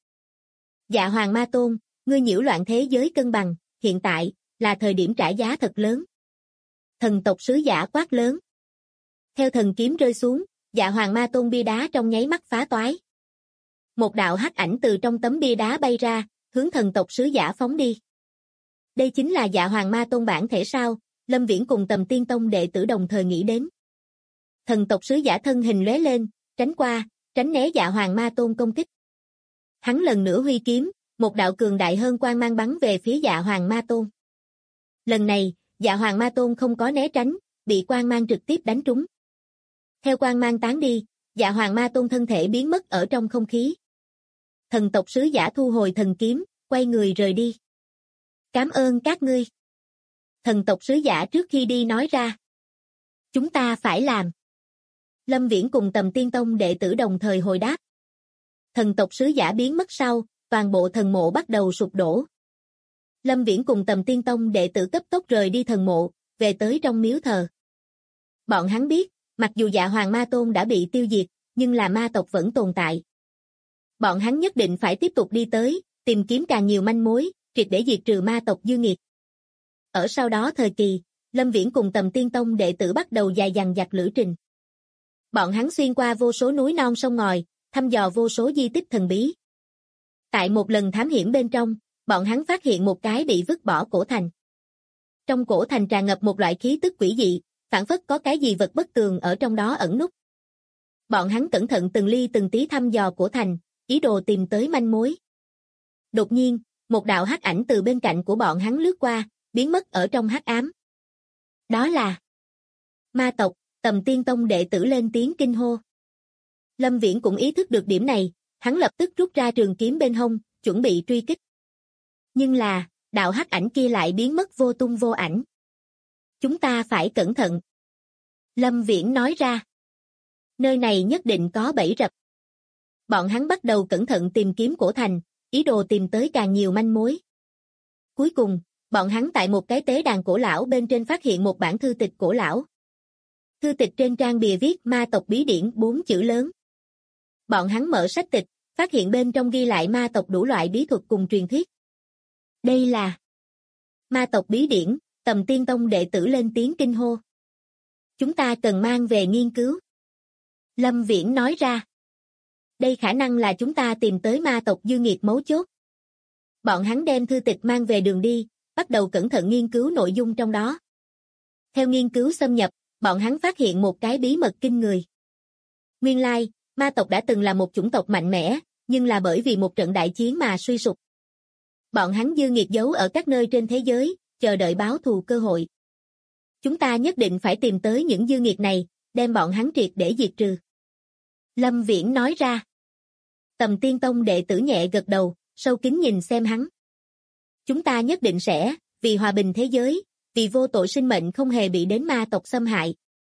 Speaker 2: Dạ Hoàng Ma Tôn, ngươi nhiễu loạn thế giới cân bằng, hiện tại, là thời điểm trả giá thật lớn. Thần tộc sứ giả quát lớn. Theo thần kiếm rơi xuống, Dạ Hoàng Ma Tôn bia đá trong nháy mắt phá toái. Một đạo hắc ảnh từ trong tấm bia đá bay ra, hướng thần tộc sứ giả phóng đi. Đây chính là Dạ Hoàng Ma Tôn bản thể sao? Lâm Viễn cùng Tầm Tiên Tông đệ tử đồng thời nghĩ đến. Thần tộc sứ giả thân hình lóe lên, tránh qua, tránh né Dạ Hoàng Ma Tôn công kích. Hắn lần nữa huy kiếm, một đạo cường đại hơn quang mang bắn về phía Dạ Hoàng Ma Tôn. Lần này, Dạ Hoàng Ma Tôn không có né tránh, bị quang mang trực tiếp đánh trúng. Theo quang mang tán đi, Dạ Hoàng Ma Tôn thân thể biến mất ở trong không khí. Thần tộc sứ giả thu hồi thần kiếm, quay người rời đi. Cảm ơn các ngươi. Thần tộc sứ giả trước khi đi nói ra. Chúng ta phải làm. Lâm Viễn cùng Tầm Tiên Tông đệ tử đồng thời hồi đáp. Thần tộc sứ giả biến mất sau, toàn bộ thần mộ bắt đầu sụp đổ. Lâm Viễn cùng Tầm Tiên Tông đệ tử cấp tốc rời đi thần mộ, về tới trong miếu thờ. Bọn hắn biết, mặc dù Dạ Hoàng Ma Tôn đã bị tiêu diệt, nhưng là ma tộc vẫn tồn tại. Bọn hắn nhất định phải tiếp tục đi tới, tìm kiếm càng nhiều manh mối, triệt để diệt trừ ma tộc dư nghiệt. Ở sau đó thời kỳ, Lâm Viễn cùng Tầm Tiên Tông đệ tử bắt đầu dài dằng dặc lữ trình. Bọn hắn xuyên qua vô số núi non sông ngòi, thăm dò vô số di tích thần bí. Tại một lần thám hiểm bên trong, bọn hắn phát hiện một cái bị vứt bỏ cổ thành. Trong cổ thành tràn ngập một loại khí tức quỷ dị, phảng phất có cái gì vật bất tường ở trong đó ẩn núp. Bọn hắn cẩn thận từng ly từng tí thăm dò cổ thành, ý đồ tìm tới manh mối. Đột nhiên, một đạo hắc ảnh từ bên cạnh của bọn hắn lướt qua, biến mất ở trong hắc ám. Đó là ma tộc. Tầm Tiên Tông đệ tử lên tiếng kinh hô. Lâm Viễn cũng ý thức được điểm này, hắn lập tức rút ra trường kiếm bên hông, chuẩn bị truy kích. Nhưng là, đạo hắc ảnh kia lại biến mất vô tung vô ảnh. Chúng ta phải cẩn thận. Lâm Viễn nói ra. Nơi này nhất định có bẫy rập. Bọn hắn bắt đầu cẩn thận tìm kiếm cổ thành, ý đồ tìm tới càng nhiều manh mối. Cuối cùng, bọn hắn tại một cái tế đàn cổ lão bên trên phát hiện một bản thư tịch cổ lão. Thư tịch trên trang bìa viết ma tộc bí điển 4 chữ lớn. Bọn hắn mở sách tịch, phát hiện bên trong ghi lại ma tộc đủ loại bí thuật cùng truyền thuyết. Đây là ma tộc bí điển. Tầm Tiên Tông đệ tử lên tiếng kinh hô. Chúng ta cần mang về nghiên cứu. Lâm Viễn nói ra. Đây khả năng là chúng ta tìm tới ma tộc dư nghiệt mấu chốt. Bọn hắn đem thư tịch mang về đường đi, bắt đầu cẩn thận nghiên cứu nội dung trong đó. Theo nghiên cứu xâm nhập, bọn hắn phát hiện một cái bí mật kinh người. Nguyên lai, ma tộc đã từng là một chủng tộc mạnh mẽ, nhưng là bởi vì một trận đại chiến mà suy sụp. Bọn hắn dư nghiệt giấu ở các nơi trên thế giới, chờ đợi báo thù cơ hội. Chúng ta nhất định phải tìm tới những dư nghiệt này, đem bọn hắn triệt để diệt trừ. Lâm Viễn nói ra. Tầm Tiên Tông đệ tử nhẹ gật đầu, sâu kín nhìn xem hắn. Chúng ta nhất định sẽ, vì hòa bình thế giới, vì vô tội sinh mệnh không hề bị đến ma tộc xâm hại.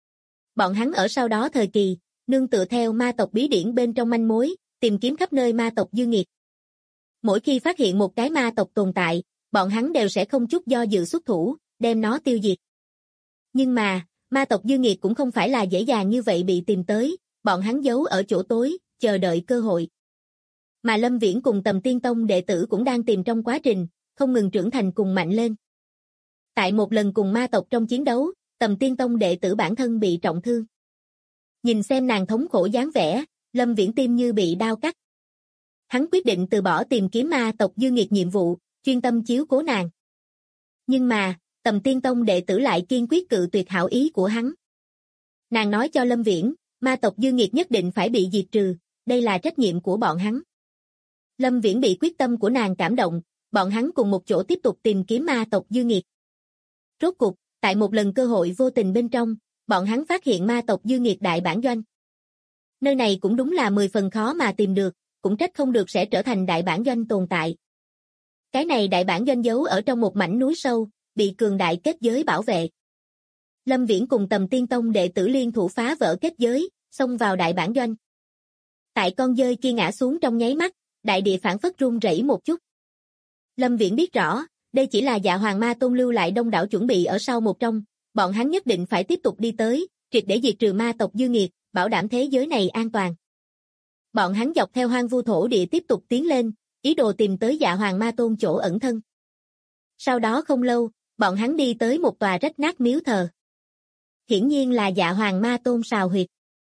Speaker 2: Bọn hắn ở sau đó thời kỳ, nương tựa theo ma tộc bí điển bên trong manh mối, tìm kiếm khắp nơi ma tộc dư nghiệt. Mỗi khi phát hiện một cái ma tộc tồn tại, bọn hắn đều sẽ không chút do dự xuất thủ, đem nó tiêu diệt. Nhưng mà, ma tộc dư nghiệt cũng không phải là dễ dàng như vậy bị tìm tới, bọn hắn giấu ở chỗ tối, chờ đợi cơ hội. Mà Lâm Viễn cùng Tầm Tiên Tông đệ tử cũng đang tìm trong quá trình, không ngừng trưởng thành cùng mạnh lên. Tại một lần cùng ma tộc trong chiến đấu, Tầm Tiên Tông đệ tử bản thân bị trọng thương. Nhìn xem nàng thống khổ dáng vẻ, Lâm Viễn tim như bị đao cắt. Hắn quyết định từ bỏ tìm kiếm ma tộc dư nghiệt nhiệm vụ, chuyên tâm chiếu cố nàng. Nhưng mà, Tầm Tiên Tông đệ tử lại kiên quyết cự tuyệt hảo ý của hắn. Nàng nói cho Lâm Viễn, ma tộc dư nghiệt nhất định phải bị diệt trừ, đây là trách nhiệm của bọn hắn. Lâm Viễn bị quyết tâm của nàng cảm động, bọn hắn cùng một chỗ tiếp tục tìm kiếm ma tộc dư nghiệt. Rốt cục, tại một lần cơ hội vô tình bên trong, bọn hắn phát hiện ma tộc dư nghiệt đại bản doanh. Nơi này cũng đúng là 10 phần khó mà tìm được, cũng trách không được sẽ trở thành đại bản doanh tồn tại. Cái này đại bản doanh giấu ở trong một mảnh núi sâu, bị cường đại kết giới bảo vệ. Lâm Viễn cùng Tầm Tiên Tông đệ tử liên thủ phá vỡ kết giới, xông vào đại bản doanh. Tại con dơi kia ngã xuống trong nháy mắt, đại địa phảng phất rung rẩy một chút. Lâm Viễn biết rõ, đây chỉ là Dạ Hoàng Ma Tôn lưu lại đông đảo chuẩn bị ở sau một trong, bọn hắn nhất định phải tiếp tục đi tới, triệt để diệt trừ ma tộc dư nghiệt, bảo đảm thế giới này an toàn. Bọn hắn dọc theo hoang vu thổ địa tiếp tục tiến lên, ý đồ tìm tới Dạ Hoàng Ma Tôn chỗ ẩn thân. Sau đó không lâu, bọn hắn đi tới một tòa rách nát miếu thờ. Hiển nhiên là Dạ Hoàng Ma Tôn sào huyệt.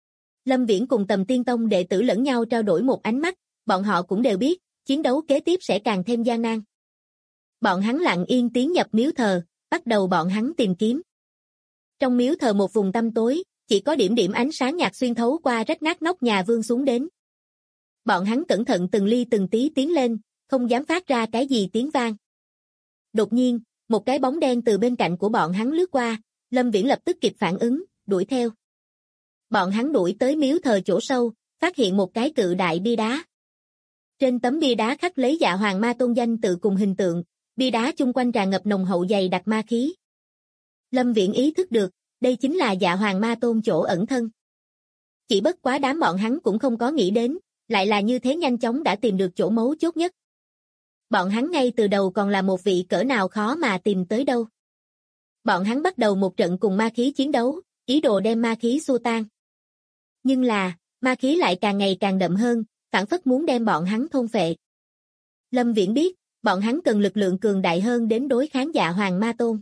Speaker 2: Lâm Viễn cùng Tầm Tiên Tông đệ tử lẫn nhau trao đổi một ánh mắt, bọn họ cũng đều biết, chiến đấu kế tiếp sẽ càng thêm gian nan. Bọn hắn lặng yên tiến nhập miếu thờ, bắt đầu bọn hắn tìm kiếm. Trong miếu thờ một vùng tăm tối, chỉ có điểm điểm ánh sáng nhạt xuyên thấu qua rách nát nóc nhà vươn xuống đến. Bọn hắn cẩn thận từng ly từng tí tiến lên, không dám phát ra cái gì tiếng vang. Đột nhiên, một cái bóng đen từ bên cạnh của bọn hắn lướt qua, Lâm Viễn lập tức kịp phản ứng, đuổi theo. Bọn hắn đuổi tới miếu thờ chỗ sâu, phát hiện một cái cự đại bia đá. Trên tấm bia đá khắc lấy Dạ Hoàng Ma Tôn danh tự cùng hình tượng, bia đá chung quanh tràn ngập nồng hậu dày đặc ma khí. Lâm Viễn ý thức được, đây chính là Dạ Hoàng Ma Tôn chỗ ẩn thân. Chỉ bất quá đám bọn hắn cũng không có nghĩ đến, lại là như thế nhanh chóng đã tìm được chỗ mấu chốt nhất. Bọn hắn ngay từ đầu còn là một vị cỡ nào khó mà tìm tới đâu. Bọn hắn bắt đầu một trận cùng ma khí chiến đấu, ý đồ đem ma khí xua tan. Nhưng là, ma khí lại càng ngày càng đậm hơn, phảng phất muốn đem bọn hắn thôn phệ. Lâm Viễn biết, bọn hắn cần lực lượng cường đại hơn đến đối kháng Dạ Hoàng Ma Tôn.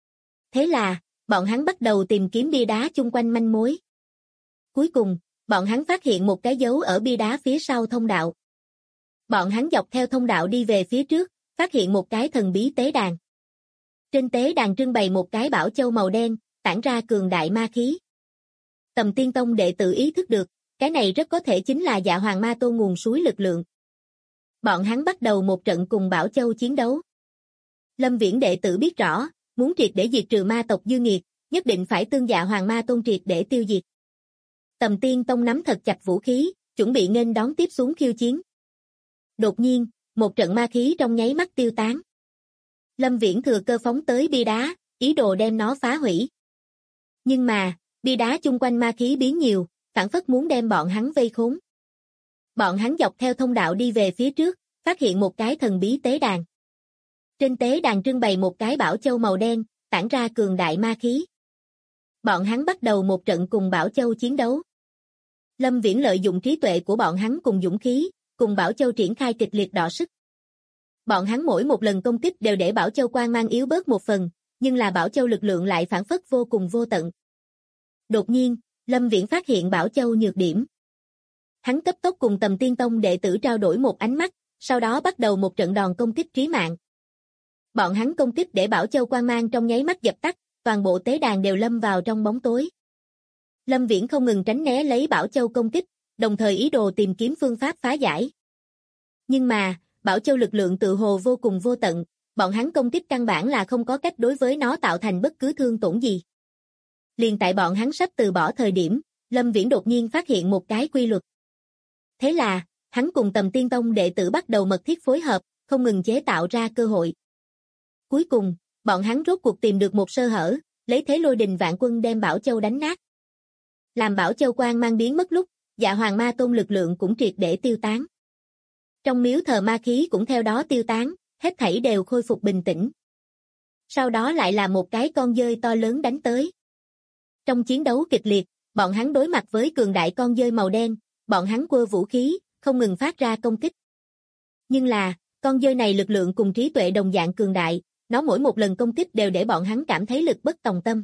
Speaker 2: Thế là, bọn hắn bắt đầu tìm kiếm bia đá chung quanh manh mối. Cuối cùng, bọn hắn phát hiện một cái dấu ở bia đá phía sau thông đạo. Bọn hắn dọc theo thông đạo đi về phía trước, phát hiện một cái thần bí tế đàn. Trên tế đàn trưng bày một cái bảo châu màu đen, tản ra cường đại ma khí. Tầm Tiên Tông đệ tử ý thức được, cái này rất có thể chính là Dạ Hoàng Ma Tôn nguồn suối lực lượng. Bọn hắn bắt đầu một trận cùng Bảo Châu chiến đấu. Lâm Viễn đệ tử biết rõ, muốn triệt để diệt trừ ma tộc dư nghiệt, nhất định phải tương Dạ Hoàng Ma Tôn triệt để tiêu diệt. Tầm Tiên Tông nắm thật chặt vũ khí, chuẩn bị nghênh đón tiếp xuống khiêu chiến. Đột nhiên, một trận ma khí trong nháy mắt tiêu tán. Lâm Viễn thừa cơ phóng tới bia đá, ý đồ đem nó phá hủy. Nhưng mà, bia đá chung quanh ma khí biến nhiều, phảng phất muốn đem bọn hắn vây khốn. Bọn hắn dọc theo thông đạo đi về phía trước, phát hiện một cái thần bí tế đàn. Trên tế đàn trưng bày một cái bảo châu màu đen, tản ra cường đại ma khí. Bọn hắn bắt đầu một trận cùng Bảo Châu chiến đấu. Lâm Viễn lợi dụng trí tuệ của bọn hắn cùng dũng khí, cùng Bảo Châu triển khai kịch liệt đọ sức. Bọn hắn mỗi một lần công kích đều để Bảo Châu quang mang yếu bớt một phần, nhưng là Bảo Châu lực lượng lại phản phất vô cùng vô tận. Đột nhiên, Lâm Viễn phát hiện Bảo Châu nhược điểm. Hắn cấp tốc cùng Tầm Tiên Tông đệ tử trao đổi một ánh mắt, sau đó bắt đầu một trận đòn công kích trí mạng. Bọn hắn công kích để Bảo Châu quang mang trong nháy mắt dập tắt, toàn bộ tế đàn đều lâm vào trong bóng tối. Lâm Viễn không ngừng tránh né lấy Bảo Châu công kích, đồng thời ý đồ tìm kiếm phương pháp phá giải. Nhưng mà, Bảo Châu lực lượng tự hồ vô cùng vô tận, bọn hắn công kích căn bản là không có cách đối với nó tạo thành bất cứ thương tổn gì. Liền tại bọn hắn sắp từ bỏ thời điểm, Lâm Viễn đột nhiên phát hiện một cái quy luật. Thế là, hắn cùng Tầm Tiên Tông đệ tử bắt đầu mật thiết phối hợp, không ngừng chế tạo ra cơ hội. Cuối cùng, bọn hắn rốt cuộc tìm được một sơ hở, lấy thế lôi đình vạn quân đem Bảo Châu đánh nát. Làm Bảo Châu quang mang biến mất lúc, Dạ Hoàng Ma Tôn lực lượng cũng triệt để tiêu tán. Trong miếu thờ ma khí cũng theo đó tiêu tán, hết thảy đều khôi phục bình tĩnh. Sau đó lại là một cái con dơi to lớn đánh tới. Trong chiến đấu kịch liệt, bọn hắn đối mặt với cường đại con dơi màu đen, bọn hắn quơ vũ khí, không ngừng phát ra công kích. Nhưng là, con dơi này lực lượng cùng trí tuệ đồng dạng cường đại, nó mỗi một lần công kích đều để bọn hắn cảm thấy lực bất tòng tâm.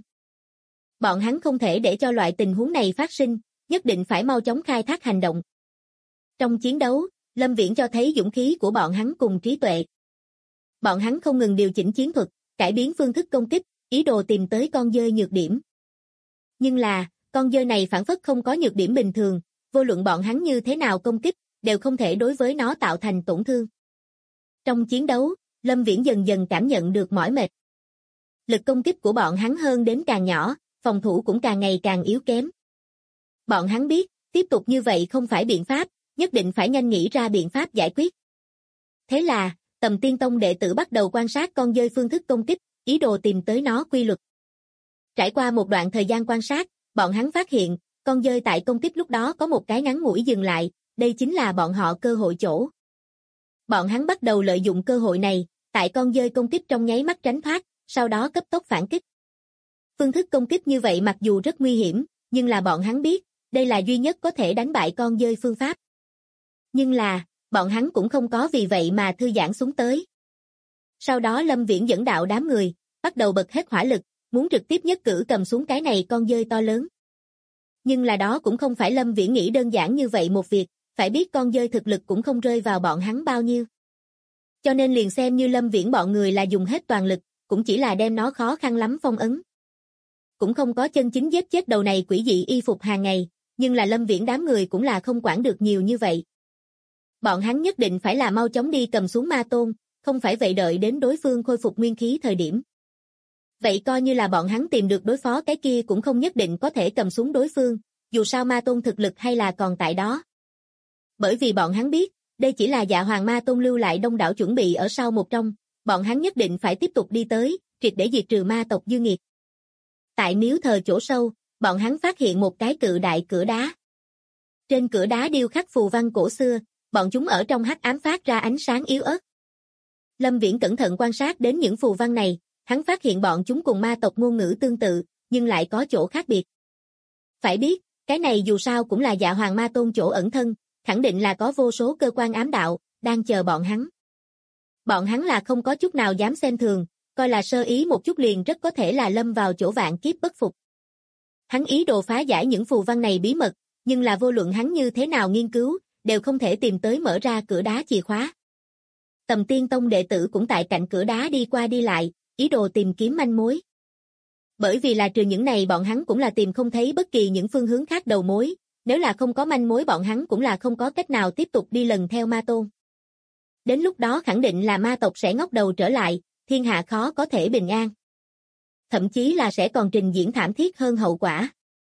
Speaker 2: Bọn hắn không thể để cho loại tình huống này phát sinh, nhất định phải mau chóng khai thác hành động. Trong chiến đấu, Lâm Viễn cho thấy dũng khí của bọn hắn cùng trí tuệ. Bọn hắn không ngừng điều chỉnh chiến thuật, cải biến phương thức công kích, ý đồ tìm tới con dơi nhược điểm. Nhưng là, con dơi này phản phất không có nhược điểm bình thường, vô luận bọn hắn như thế nào công kích, đều không thể đối với nó tạo thành tổn thương. Trong chiến đấu, Lâm Viễn dần dần cảm nhận được mỏi mệt. Lực công kích của bọn hắn hơn đến càng nhỏ, phòng thủ cũng càng ngày càng yếu kém. Bọn hắn biết, tiếp tục như vậy không phải biện pháp, nhất định phải nhanh nghĩ ra biện pháp giải quyết. Thế là, Tầm Tiên Tông đệ tử bắt đầu quan sát con dơi phương thức công kích, ý đồ tìm tới nó quy luật. Trải qua một đoạn thời gian quan sát, bọn hắn phát hiện, con dơi tại công kích lúc đó có một cái ngắn ngủi dừng lại, đây chính là bọn họ cơ hội chỗ. Bọn hắn bắt đầu lợi dụng cơ hội này, tại con dơi công kích trong nháy mắt tránh thoát, sau đó cấp tốc phản kích. Phương thức công kích như vậy mặc dù rất nguy hiểm, nhưng là bọn hắn biết, đây là duy nhất có thể đánh bại con dơi phương pháp. Nhưng là, bọn hắn cũng không có vì vậy mà thư giãn xuống tới. Sau đó Lâm Viễn dẫn đạo đám người, bắt đầu bật hết hỏa lực, muốn trực tiếp nhất cử cầm xuống cái này con dơi to lớn. Nhưng là đó cũng không phải Lâm Viễn nghĩ đơn giản như vậy một việc, phải biết con dơi thực lực cũng không rơi vào bọn hắn bao nhiêu. Cho nên liền xem như Lâm Viễn bọn người là dùng hết toàn lực, cũng chỉ là đem nó khó khăn lắm phong ấn. Cũng không có chân chính giết chết đầu này quỷ dị y phục hàng ngày, nhưng là Lâm Viễn đám người cũng là không quản được nhiều như vậy. Bọn hắn nhất định phải là mau chóng đi cầm xuống ma tôn, không phải vậy đợi đến đối phương khôi phục nguyên khí thời điểm. Vậy coi như là bọn hắn tìm được đối phó cái kia cũng không nhất định có thể cầm xuống đối phương, dù sao ma tôn thực lực hay là còn tại đó. Bởi vì bọn hắn biết, đây chỉ là Dạ Hoàng Ma Tôn lưu lại đông đảo chuẩn bị ở sau một trong, bọn hắn nhất định phải tiếp tục đi tới, triệt để diệt trừ ma tộc dư nghiệt. Tại miếu thờ chỗ sâu, bọn hắn phát hiện một cái cự đại cửa đá. Trên cửa đá điêu khắc phù văn cổ xưa, bọn chúng ở trong hắc ám phát ra ánh sáng yếu ớt. Lâm Viễn cẩn thận quan sát đến những phù văn này, hắn phát hiện bọn chúng cùng ma tộc ngôn ngữ tương tự, nhưng lại có chỗ khác biệt. Phải biết, cái này dù sao cũng là Dạ Hoàng Ma Tôn chỗ ẩn thân, khẳng định là có vô số cơ quan ám đạo, đang chờ bọn hắn. Bọn hắn là không có chút nào dám xem thường, coi là sơ ý một chút liền rất có thể là lâm vào chỗ vạn kiếp bất phục. Hắn ý đồ phá giải những phù văn này bí mật, nhưng là vô luận hắn như thế nào nghiên cứu, đều không thể tìm tới mở ra cửa đá chìa khóa. Tầm Tiên Tông đệ tử cũng tại cạnh cửa đá đi qua đi lại, ý đồ tìm kiếm manh mối. Bởi vì là trừ những này bọn hắn cũng là tìm không thấy bất kỳ những phương hướng khác đầu mối, nếu là không có manh mối bọn hắn cũng là không có cách nào tiếp tục đi lần theo ma tôn. Đến lúc đó khẳng định là ma tộc sẽ ngóc đầu trở lại, thiên hạ khó có thể bình an. Thậm chí là sẽ còn trình diễn thảm thiết hơn hậu quả.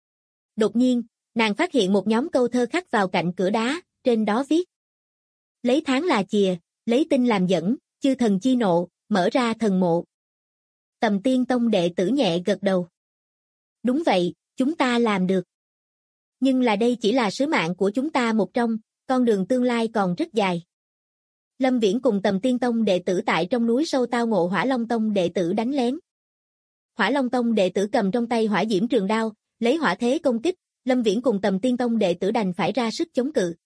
Speaker 2: Đột nhiên, nàng phát hiện một nhóm câu thơ khắc vào cạnh cửa đá, trên đó viết: lấy tháng là chìa, lấy tinh làm dẫn, chư thần chi nộ, mở ra thần mộ. Tầm Tiên Tông đệ tử nhẹ gật đầu. Đúng vậy, chúng ta làm được. Nhưng là đây chỉ là sứ mạng của chúng ta một trong, con đường tương lai còn rất dài. Lâm Viễn cùng Tầm Tiên Tông đệ tử tại trong núi sâu tao ngộ Hỏa Long Tông đệ tử đánh lén. Hỏa Long Tông đệ tử cầm trong tay hỏa diễm trường đao, lấy hỏa thế công kích, Lâm Viễn cùng Tầm Tiên Tông đệ tử đành phải ra sức chống cự.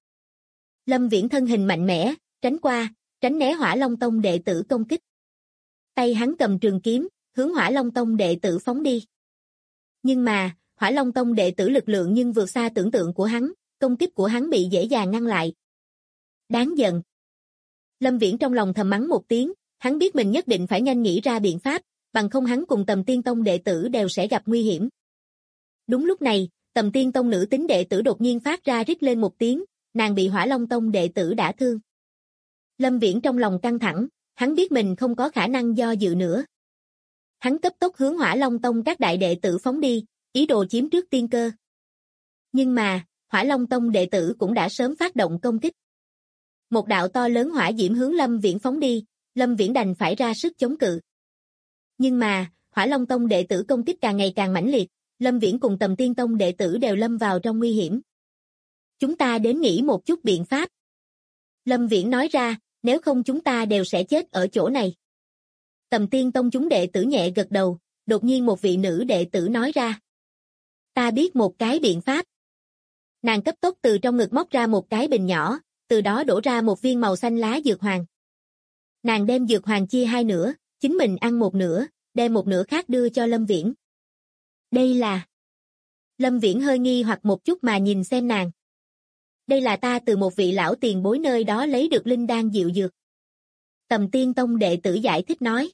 Speaker 2: Lâm Viễn thân hình mạnh mẽ, tránh qua, tránh né Hỏa Long Tông đệ tử công kích. Tay hắn cầm trường kiếm, hướng Hỏa Long Tông đệ tử phóng đi. Nhưng mà, Hỏa Long Tông đệ tử lực lượng nhưng vượt xa tưởng tượng của hắn, công kích của hắn bị dễ dàng ngăn lại. Đáng giận. Lâm Viễn trong lòng thầm mắng một tiếng, hắn biết mình nhất định phải nhanh nghĩ ra biện pháp, bằng không hắn cùng Tầm Tiên Tông đệ tử đều sẽ gặp nguy hiểm. Đúng lúc này, Tầm Tiên Tông nữ tính đệ tử đột nhiên phát ra rít lên một tiếng, nàng bị Hỏa Long Tông đệ tử đả thương. Lâm Viễn trong lòng căng thẳng, hắn biết mình không có khả năng do dự nữa. Hắn cấp tốc hướng Hỏa Long Tông các đại đệ tử phóng đi, ý đồ chiếm trước tiên cơ. Nhưng mà, Hỏa Long Tông đệ tử cũng đã sớm phát động công kích. Một đạo to lớn hỏa diễm hướng Lâm Viễn phóng đi, Lâm Viễn đành phải ra sức chống cự. Nhưng mà, Hỏa Long Tông đệ tử công kích càng ngày càng mãnh liệt, Lâm Viễn cùng Tầm Tiên Tông đệ tử đều lâm vào trong nguy hiểm. Chúng ta đến nghĩ một chút biện pháp. Lâm Viễn nói ra, nếu không chúng ta đều sẽ chết ở chỗ này. Tầm Tiên Tông chúng đệ tử nhẹ gật đầu, đột nhiên một vị nữ đệ tử nói ra. Ta biết một cái biện pháp. Nàng cấp tốc từ trong ngực móc ra một cái bình nhỏ, từ đó đổ ra một viên màu xanh lá dược hoàng. Nàng đem dược hoàng chia hai nửa, chính mình ăn một nửa, đem một nửa khác đưa cho Lâm Viễn. Đây là... Lâm Viễn hơi nghi hoặc một chút mà nhìn xem nàng. Đây là ta từ một vị lão tiền bối nơi đó lấy được linh đan diệu dược. Tầm Tiên Tông đệ tử giải thích nói.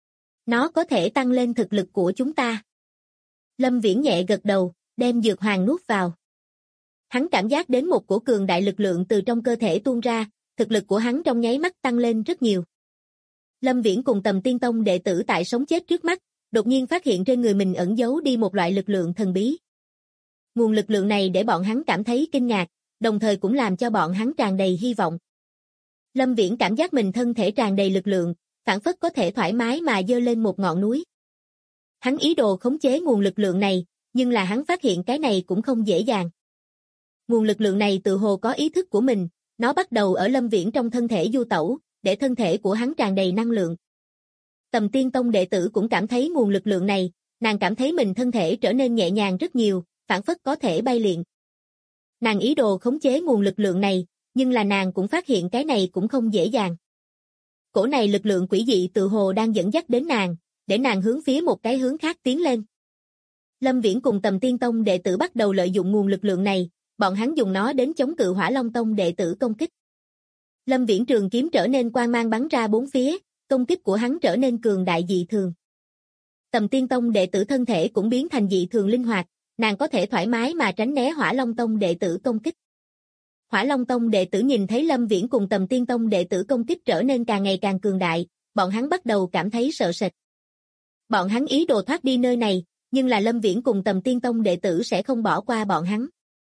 Speaker 2: Nó có thể tăng lên thực lực của chúng ta. Lâm Viễn nhẹ gật đầu, đem dược hoàng nuốt vào. Hắn cảm giác đến một cổ cường đại lực lượng từ trong cơ thể tuôn ra, thực lực của hắn trong nháy mắt tăng lên rất nhiều. Lâm Viễn cùng Tầm Tiên Tông đệ tử tại sống chết trước mắt, đột nhiên phát hiện trên người mình ẩn giấu đi một loại lực lượng thần bí. Nguồn lực lượng này để bọn hắn cảm thấy kinh ngạc, đồng thời cũng làm cho bọn hắn tràn đầy hy vọng. Lâm Viễn cảm giác mình thân thể tràn đầy lực lượng, phảng phất có thể thoải mái mà giơ lên một ngọn núi. Hắn ý đồ khống chế nguồn lực lượng này, nhưng là hắn phát hiện cái này cũng không dễ dàng. Nguồn lực lượng này tự hồ có ý thức của mình, nó bắt đầu ở Lâm Viễn trong thân thể du tẩu, để thân thể của hắn tràn đầy năng lượng. Tầm Tiên Tông đệ tử cũng cảm thấy nguồn lực lượng này, nàng cảm thấy mình thân thể trở nên nhẹ nhàng rất nhiều, phảng phất có thể bay lượn. Nàng ý đồ khống chế nguồn lực lượng này, nhưng là nàng cũng phát hiện cái này cũng không dễ dàng. Cổ này lực lượng quỷ dị tự hồ đang dẫn dắt đến nàng, để nàng hướng phía một cái hướng khác tiến lên. Lâm Viễn cùng Tầm Tiên Tông đệ tử bắt đầu lợi dụng nguồn lực lượng này, bọn hắn dùng nó đến chống cự Hỏa Long Tông đệ tử công kích. Lâm Viễn trường kiếm trở nên quang mang bắn ra bốn phía, công kích của hắn trở nên cường đại dị thường. Tầm Tiên Tông đệ tử thân thể cũng biến thành dị thường linh hoạt, nàng có thể thoải mái mà tránh né Hỏa Long Tông đệ tử công kích. Hỏa Long Tông đệ tử nhìn thấy Lâm Viễn cùng Tầm Tiên Tông đệ tử công kích trở nên càng ngày càng cường đại, bọn hắn bắt đầu cảm thấy sợ sệt. Bọn hắn ý đồ thoát đi nơi này, nhưng là Lâm Viễn cùng Tầm Tiên Tông đệ tử sẽ không bỏ qua bọn hắn.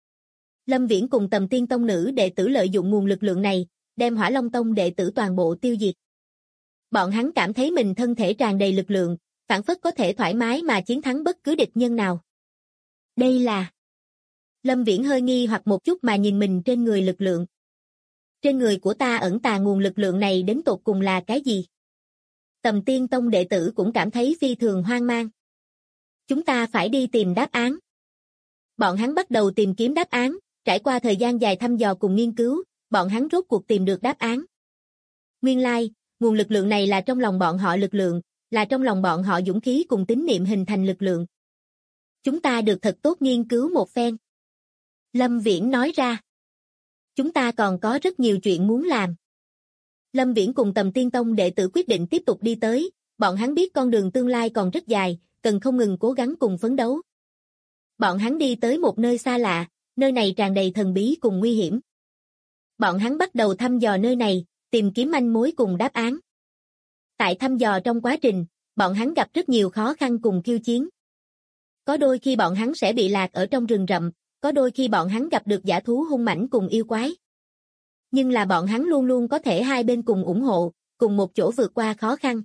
Speaker 2: Lâm Viễn cùng Tầm Tiên Tông nữ đệ tử lợi dụng nguồn lực lượng này, đem Hỏa Long Tông đệ tử toàn bộ tiêu diệt. Bọn hắn cảm thấy mình thân thể tràn đầy lực lượng, phảng phất có thể thoải mái mà chiến thắng bất cứ địch nhân nào. Đây là... Lâm Viễn hơi nghi hoặc một chút mà nhìn mình trên người lực lượng. Trên người của ta ẩn tàng nguồn lực lượng này đến tột cùng là cái gì? Tầm Tiên Tông đệ tử cũng cảm thấy phi thường hoang mang. Chúng ta phải đi tìm đáp án. Bọn hắn bắt đầu tìm kiếm đáp án, trải qua thời gian dài thăm dò cùng nghiên cứu, bọn hắn rốt cuộc tìm được đáp án. Nguyên lai, nguồn lực lượng này là trong lòng bọn họ lực lượng, là trong lòng bọn họ dũng khí cùng tín niệm hình thành lực lượng. Chúng ta được thật tốt nghiên cứu một phen. Lâm Viễn nói ra. Chúng ta còn có rất nhiều chuyện muốn làm. Lâm Viễn cùng Tầm Tiên Tông đệ tử quyết định tiếp tục đi tới, bọn hắn biết con đường tương lai còn rất dài, cần không ngừng cố gắng cùng phấn đấu. Bọn hắn đi tới một nơi xa lạ, nơi này tràn đầy thần bí cùng nguy hiểm. Bọn hắn bắt đầu thăm dò nơi này, tìm kiếm manh mối cùng đáp án. Tại thăm dò trong quá trình, bọn hắn gặp rất nhiều khó khăn cùng khiêu chiến. Có đôi khi bọn hắn sẽ bị lạc ở trong rừng rậm, có đôi khi bọn hắn gặp được dã thú hung mãnh cùng yêu quái. Nhưng là bọn hắn luôn luôn có thể hai bên cùng ủng hộ, cùng một chỗ vượt qua khó khăn.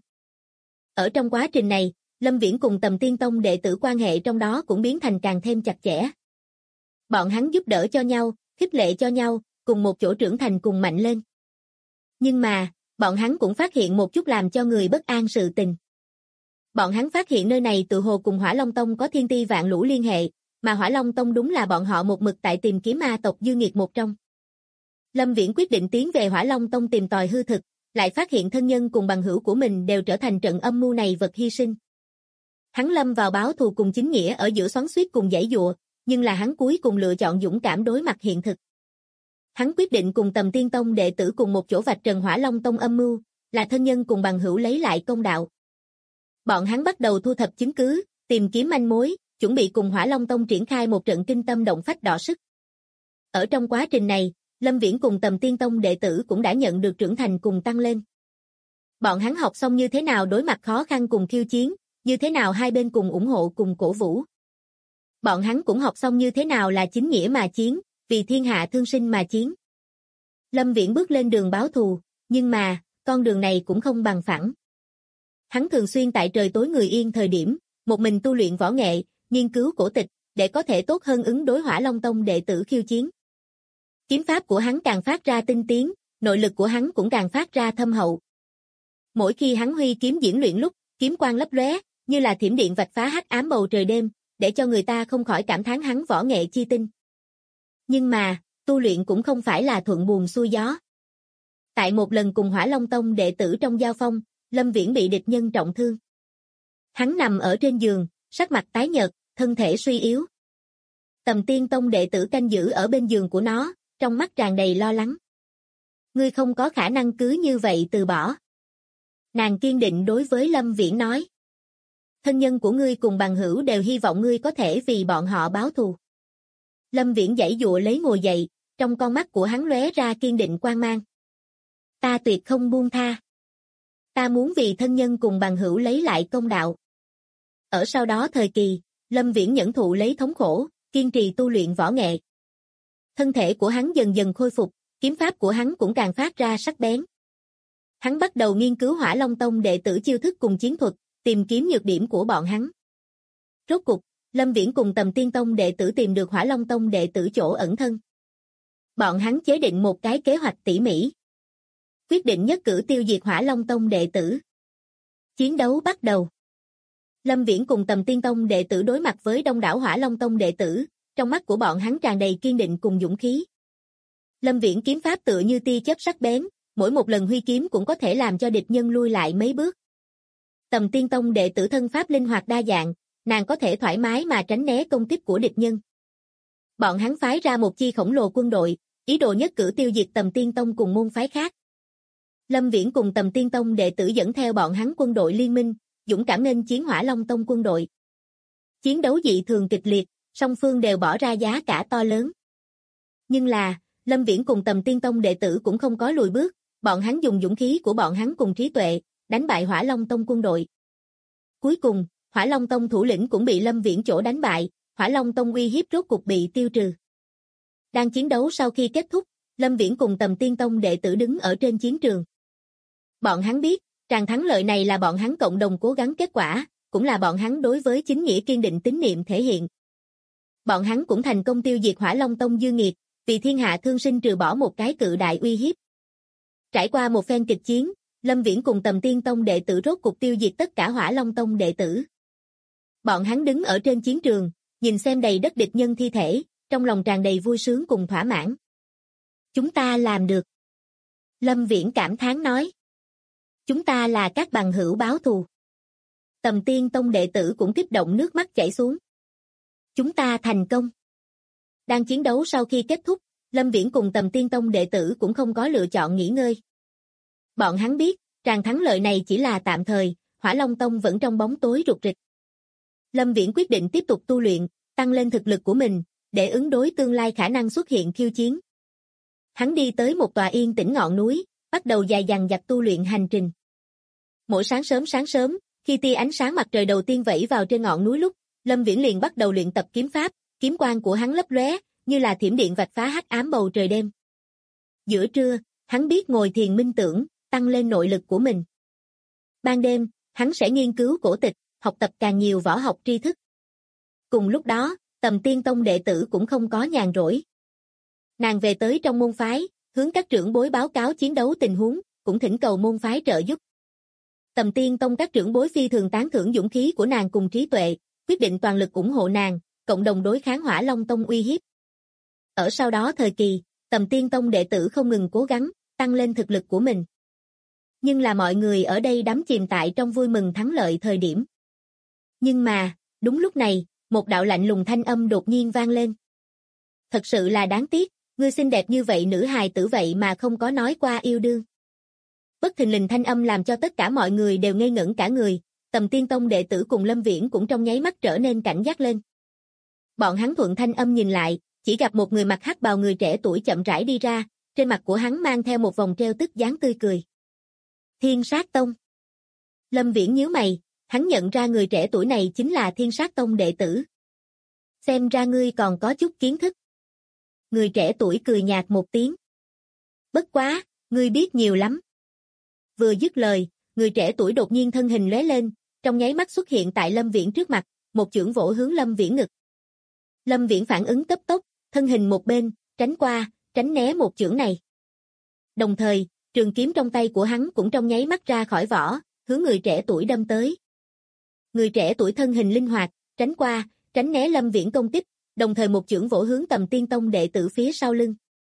Speaker 2: Ở trong quá trình này, Lâm Viễn cùng Tầm Tiên Tông đệ tử quan hệ trong đó cũng biến thành càng thêm chặt chẽ. Bọn hắn giúp đỡ cho nhau, khích lệ cho nhau, cùng một chỗ trưởng thành cùng mạnh lên. Nhưng mà, bọn hắn cũng phát hiện một chút làm cho người bất an sự tình. Bọn hắn phát hiện nơi này tự hồ cùng Hỏa Long Tông có thiên ti vạn lũ liên hệ, mà Hỏa Long Tông đúng là bọn họ một mực tại tìm kiếm ma tộc dư nghiệt một trong. Lâm Viễn quyết định tiến về Hỏa Long Tông tìm tòi hư thực, lại phát hiện thân nhân cùng bằng hữu của mình đều trở thành trận âm mưu này vật hy sinh. Hắn lâm vào báo thù cùng chính nghĩa ở giữa xoắn xuýt cùng giãy giụa, nhưng là hắn cuối cùng lựa chọn dũng cảm đối mặt hiện thực. Hắn quyết định cùng Tầm Tiên Tông đệ tử cùng một chỗ vạch trần Hỏa Long Tông âm mưu, là thân nhân cùng bằng hữu lấy lại công đạo. Bọn hắn bắt đầu thu thập chứng cứ, tìm kiếm manh mối, chuẩn bị cùng Hỏa Long Tông triển khai một trận kinh tâm động phách đọ sức. Ở trong quá trình này, Lâm Viễn cùng Tầm Tiên Tông đệ tử cũng đã nhận được trưởng thành cùng tăng lên. Bọn hắn học xong như thế nào đối mặt khó khăn cùng khiêu chiến, như thế nào hai bên cùng ủng hộ cùng cổ vũ. Bọn hắn cũng học xong như thế nào là chính nghĩa mà chiến, vì thiên hạ thương sinh mà chiến. Lâm Viễn bước lên đường báo thù, nhưng mà, con đường này cũng không bằng phẳng. Hắn thường xuyên tại trời tối người yên thời điểm, một mình tu luyện võ nghệ, nghiên cứu cổ tịch, để có thể tốt hơn ứng đối Hỏa Long Tông đệ tử khiêu chiến. Kiếm pháp của hắn càng phát ra tinh tiến, nội lực của hắn cũng càng phát ra thâm hậu. Mỗi khi hắn huy kiếm diễn luyện lúc, kiếm quang lấp lóe, như là thiểm điện vạch phá hắc ám bầu trời đêm, để cho người ta không khỏi cảm thán hắn võ nghệ chi tinh. Nhưng mà, tu luyện cũng không phải là thuận buồm xuôi gió. Tại một lần cùng Hỏa Long Tông đệ tử trong giao phong, Lâm Viễn bị địch nhân trọng thương. Hắn nằm ở trên giường, sắc mặt tái nhợt, thân thể suy yếu. Tầm Tiên Tông đệ tử canh giữ ở bên giường của nó, trong mắt tràn đầy lo lắng. Ngươi không có khả năng cứ như vậy từ bỏ. Nàng kiên định đối với Lâm Viễn nói. Thân nhân của ngươi cùng bằng hữu đều hy vọng ngươi có thể vì bọn họ báo thù. Lâm Viễn giãy giụa lấy ngồi dậy, trong con mắt của hắn lóe ra kiên định quang mang. Ta tuyệt không buông tha. Ta muốn vì thân nhân cùng bằng hữu lấy lại công đạo. Ở sau đó thời kỳ, Lâm Viễn nhẫn thụ lấy thống khổ, kiên trì tu luyện võ nghệ. Thân thể của hắn dần dần khôi phục, kiếm pháp của hắn cũng càng phát ra sắc bén. Hắn bắt đầu nghiên cứu Hỏa Long Tông đệ tử chiêu thức cùng chiến thuật, tìm kiếm nhược điểm của bọn hắn. Rốt cục, Lâm Viễn cùng Tầm Tiên Tông đệ tử tìm được Hỏa Long Tông đệ tử chỗ ẩn thân. Bọn hắn chế định một cái kế hoạch tỉ mỉ. Quyết định nhất cử tiêu diệt Hỏa Long Tông đệ tử. Chiến đấu bắt đầu. Lâm Viễn cùng Tầm Tiên Tông đệ tử đối mặt với đông đảo Hỏa Long Tông đệ tử, trong mắt của bọn hắn tràn đầy kiên định cùng dũng khí. Lâm Viễn kiếm pháp tựa như tia chớp sắc bén, mỗi một lần huy kiếm cũng có thể làm cho địch nhân lui lại mấy bước. Tầm Tiên Tông đệ tử thân pháp linh hoạt đa dạng, nàng có thể thoải mái mà tránh né công kích của địch nhân. Bọn hắn phái ra một chi khổng lồ quân đội, ý đồ nhất cử tiêu diệt Tầm Tiên Tông cùng môn phái khác. Lâm Viễn cùng Tầm Tiên Tông đệ tử dẫn theo bọn hắn quân đội liên minh, dũng cảm nghênh chiến Hỏa Long Tông quân đội. Chiến đấu dị thường kịch liệt, song phương đều bỏ ra giá cả to lớn. Nhưng là, Lâm Viễn cùng Tầm Tiên Tông đệ tử cũng không có lùi bước, bọn hắn dùng dũng khí của bọn hắn cùng trí tuệ, đánh bại Hỏa Long Tông quân đội. Cuối cùng, Hỏa Long Tông thủ lĩnh cũng bị Lâm Viễn chỗ đánh bại, Hỏa Long Tông uy hiếp rốt cục bị tiêu trừ. Đang chiến đấu sau khi kết thúc, Lâm Viễn cùng Tầm Tiên Tông đệ tử đứng ở trên chiến trường. Bọn hắn biết, tràng thắng lợi này là bọn hắn cộng đồng cố gắng kết quả, cũng là bọn hắn đối với chính nghĩa kiên định tín niệm thể hiện. Bọn hắn cũng thành công tiêu diệt Hỏa Long Tông dư nghiệt, vì thiên hạ thương sinh trừ bỏ một cái cự đại uy hiếp. Trải qua một phen kịch chiến, Lâm Viễn cùng Tầm Tiên Tông đệ tử rốt cục tiêu diệt tất cả Hỏa Long Tông đệ tử. Bọn hắn đứng ở trên chiến trường, nhìn xem đầy đất địch nhân thi thể, trong lòng tràn đầy vui sướng cùng thỏa mãn. Chúng ta làm được. Lâm Viễn cảm thán nói. Chúng ta là các bằng hữu báo thù. Tầm Tiên Tông đệ tử cũng kích động nước mắt chảy xuống. Chúng ta thành công. Đang chiến đấu sau khi kết thúc, Lâm Viễn cùng Tầm Tiên Tông đệ tử cũng không có lựa chọn nghỉ ngơi. Bọn hắn biết, tràng thắng lợi này chỉ là tạm thời, Hỏa Long Tông vẫn trong bóng tối rục rịch. Lâm Viễn quyết định tiếp tục tu luyện, tăng lên thực lực của mình, để ứng đối tương lai khả năng xuất hiện khiêu chiến. Hắn đi tới một tòa yên tĩnh ngọn núi, bắt đầu dài dằng dặc tu luyện hành trình. Mỗi sáng sớm, khi tia ánh sáng mặt trời đầu tiên vẩy vào trên ngọn núi lúc, Lâm Viễn liền bắt đầu luyện tập kiếm pháp, kiếm quang của hắn lấp lóe, như là thiểm điện vạch phá hắc ám bầu trời đêm. Giữa trưa, hắn biết ngồi thiền minh tưởng, tăng lên nội lực của mình. Ban đêm, hắn sẽ nghiên cứu cổ tịch, học tập càng nhiều võ học tri thức. Cùng lúc đó, Tầm Tiên Tông đệ tử cũng không có nhàn rỗi. Nàng về tới trong môn phái, hướng các trưởng bối báo cáo chiến đấu tình huống, cũng thỉnh cầu môn phái trợ giúp. Tầm Tiên Tông các trưởng bối phi thường tán thưởng dũng khí của nàng cùng trí tuệ, quyết định toàn lực ủng hộ nàng, cộng đồng đối kháng Hỏa Long Tông uy hiếp. Ở sau đó thời kỳ, Tầm Tiên Tông đệ tử không ngừng cố gắng, tăng lên thực lực của mình. Nhưng là mọi người ở đây đắm chìm tại trong vui mừng thắng lợi thời điểm. Nhưng mà, đúng lúc này, một đạo lạnh lùng thanh âm đột nhiên vang lên. Thật sự là đáng tiếc, ngươi xinh đẹp như vậy nữ hài tử vậy mà không có nói qua yêu đương. Bất thình lình thanh âm làm cho tất cả mọi người đều ngây ngẩn cả người, Tầm Tiên Tông đệ tử cùng Lâm Viễn cũng trong nháy mắt trở nên cảnh giác lên. Bọn hắn thuận thanh âm nhìn lại, chỉ gặp một người mặc hắc bào người trẻ tuổi chậm rãi đi ra, trên mặt của hắn mang theo một vòng treo tức dáng tươi cười. Thiên Sát Tông. Lâm Viễn nhíu mày, hắn nhận ra người trẻ tuổi này chính là Thiên Sát Tông đệ tử. Xem ra ngươi còn có chút kiến thức. Người trẻ tuổi cười nhạt một tiếng. Bất quá, ngươi biết nhiều lắm. Vừa dứt lời, người trẻ tuổi đột nhiên thân hình lóe lên, trong nháy mắt xuất hiện tại Lâm Viễn trước mặt, một chưởng vỗ hướng Lâm Viễn ngực. Lâm Viễn phản ứng cấp tốc, thân hình một bên, tránh qua, tránh né một chưởng này. Đồng thời, trường kiếm trong tay của hắn cũng trong nháy mắt ra khỏi vỏ, hướng người trẻ tuổi đâm tới. Người trẻ tuổi thân hình linh hoạt, tránh qua, tránh né Lâm Viễn công kích, đồng thời một chưởng vỗ hướng Tầm Tiên Tông đệ tử phía sau lưng.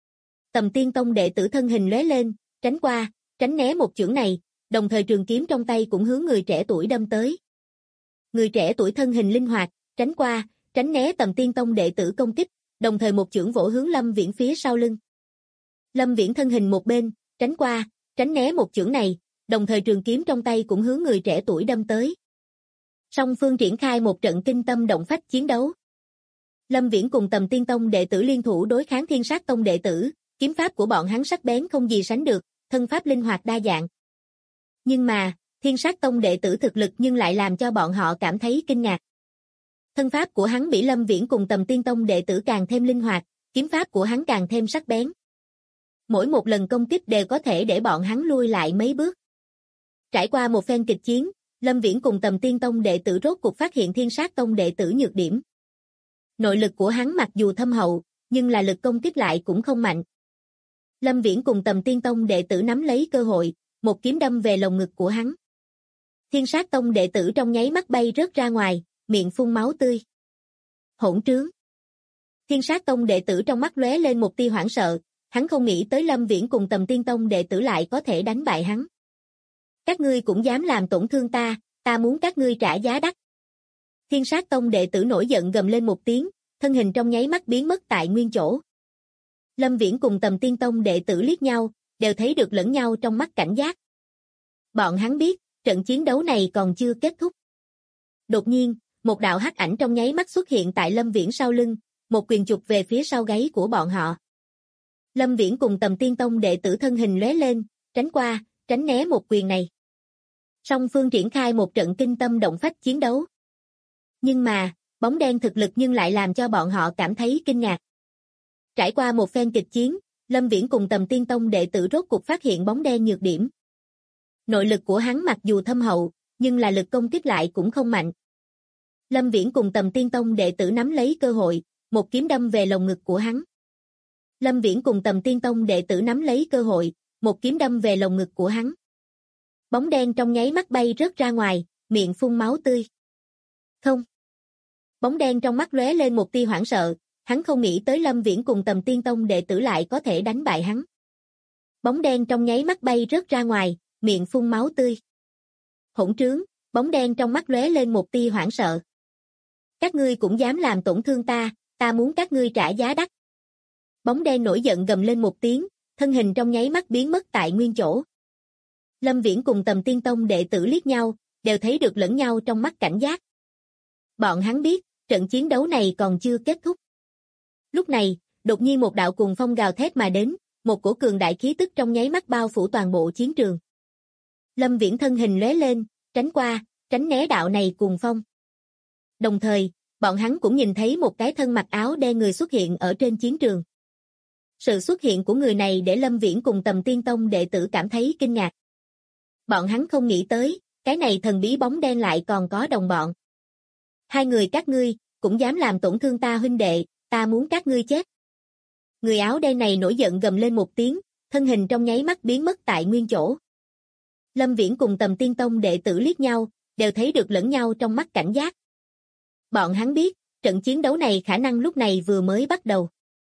Speaker 2: Tầm Tiên Tông đệ tử thân hình lóe lên, tránh qua, tránh né một chưởng này, đồng thời trường kiếm trong tay cũng hướng người trẻ tuổi đâm tới. Người trẻ tuổi thân hình linh hoạt, tránh qua, tránh né Tầm Tiên Tông đệ tử công kích, đồng thời một chưởng vỗ hướng Lâm Viễn phía sau lưng. Lâm Viễn thân hình một bên, tránh qua, tránh né một chưởng này, đồng thời trường kiếm trong tay cũng hướng người trẻ tuổi đâm tới. Song phương triển khai một trận kinh tâm động phách chiến đấu. Lâm Viễn cùng Tầm Tiên Tông đệ tử liên thủ đối kháng Thiên Sát Tông đệ tử, kiếm pháp của bọn hắn sắc bén không gì sánh được, thân pháp linh hoạt đa dạng. Nhưng mà, Thiên Sát Tông đệ tử thực lực nhưng lại làm cho bọn họ cảm thấy kinh ngạc. Thân pháp của hắn bị Lâm Viễn cùng Tầm Tiên Tông đệ tử càng thêm linh hoạt, kiếm pháp của hắn càng thêm sắc bén. Mỗi một lần công kích đều có thể để bọn hắn lui lại mấy bước. Trải qua một phen kịch chiến, Lâm Viễn cùng Tầm Tiên Tông đệ tử rốt cuộc phát hiện Thiên Sát Tông đệ tử nhược điểm. Nội lực của hắn mặc dù thâm hậu, nhưng là lực công kích lại cũng không mạnh. Lâm Viễn cùng Tầm Tiên Tông đệ tử nắm lấy cơ hội, một kiếm đâm về lồng ngực của hắn. Thiên Sát Tông đệ tử trong nháy mắt bay rớt ra ngoài, miệng phun máu tươi. Hỗn trướng. Thiên Sát Tông đệ tử trong mắt lóe lên một tia hoảng sợ, hắn không nghĩ tới Lâm Viễn cùng Tầm Tiên Tông đệ tử lại có thể đánh bại hắn. Các ngươi cũng dám làm tổn thương ta, ta muốn các ngươi trả giá đắt. Thiên Sát Tông đệ tử nổi giận gầm lên một tiếng, thân hình trong nháy mắt biến mất tại nguyên chỗ. Lâm Viễn cùng Tầm Tiên Tông đệ tử liếc nhau, đều thấy được lẫn nhau trong mắt cảnh giác. Bọn hắn biết, trận chiến đấu này còn chưa kết thúc. Đột nhiên, một đạo hắc ảnh trong nháy mắt xuất hiện tại Lâm Viễn sau lưng, một quyền chụp về phía sau gáy của bọn họ. Lâm Viễn cùng Tầm Tiên Tông đệ tử thân hình lóe lên, tránh qua, tránh né một quyền này. Song phương triển khai một trận kinh tâm động phách chiến đấu. Nhưng mà, bóng đen thực lực nhưng lại làm cho bọn họ cảm thấy kinh ngạc. Trải qua một phen kịch chiến, Lâm Viễn cùng Tầm Tiên Tông đệ tử rốt cuộc phát hiện bóng đen nhược điểm. Nội lực của hắn mặc dù thâm hậu, nhưng là lực công kích lại cũng không mạnh. Lâm Viễn cùng Tầm Tiên Tông đệ tử nắm lấy cơ hội, một kiếm đâm về lồng ngực của hắn. Lâm Viễn cùng Tầm Tiên Tông đệ tử nắm lấy cơ hội, một kiếm đâm về lồng ngực của hắn. Bóng đen trong nháy mắt bay rớt ra ngoài, miệng phun máu tươi. Không. Bóng đen trong mắt lóe lên một tia hoảng sợ, hắn không nghĩ tới Lâm Viễn cùng Tầm Tiên Tông đệ tử lại có thể đánh bại hắn. Bóng đen trong nháy mắt bay rớt ra ngoài, miệng phun máu tươi. Hỗn trướng, bóng đen trong mắt lóe lên một tia hoảng sợ. Các ngươi cũng dám làm tổn thương ta, ta muốn các ngươi trả giá đắt. Bóng đen nổi giận gầm lên một tiếng, thân hình trong nháy mắt biến mất tại nguyên chỗ. Lâm Viễn cùng Tầm Tiên Tông đệ tử liếc nhau, đều thấy được lẫn nhau trong mắt cảnh giác. Bọn hắn biết, trận chiến đấu này còn chưa kết thúc. Lúc này, đột nhiên một đạo cuồng phong gào thét mà đến, một cổ cường đại khí tức trong nháy mắt bao phủ toàn bộ chiến trường. Lâm Viễn thân hình lóe lên, tránh qua, tránh né đạo này cuồng phong. Đồng thời, bọn hắn cũng nhìn thấy một cái thân mặc áo đen người xuất hiện ở trên chiến trường. Sự xuất hiện của người này để Lâm Viễn cùng Tầm Tiên Tông đệ tử cảm thấy kinh ngạc. Bọn hắn không nghĩ tới, cái này thần bí bóng đen lại còn có đồng bọn. Hai người các ngươi, cũng dám làm tổn thương ta huynh đệ, ta muốn các ngươi chết. Người áo đen này nổi giận gầm lên một tiếng, thân hình trong nháy mắt biến mất tại nguyên chỗ. Lâm Viễn cùng Tầm Tiên Tông đệ tử liếc nhau, đều thấy được lẫn nhau trong mắt cảnh giác. Bọn hắn biết, trận chiến đấu này khả năng lúc này vừa mới bắt đầu.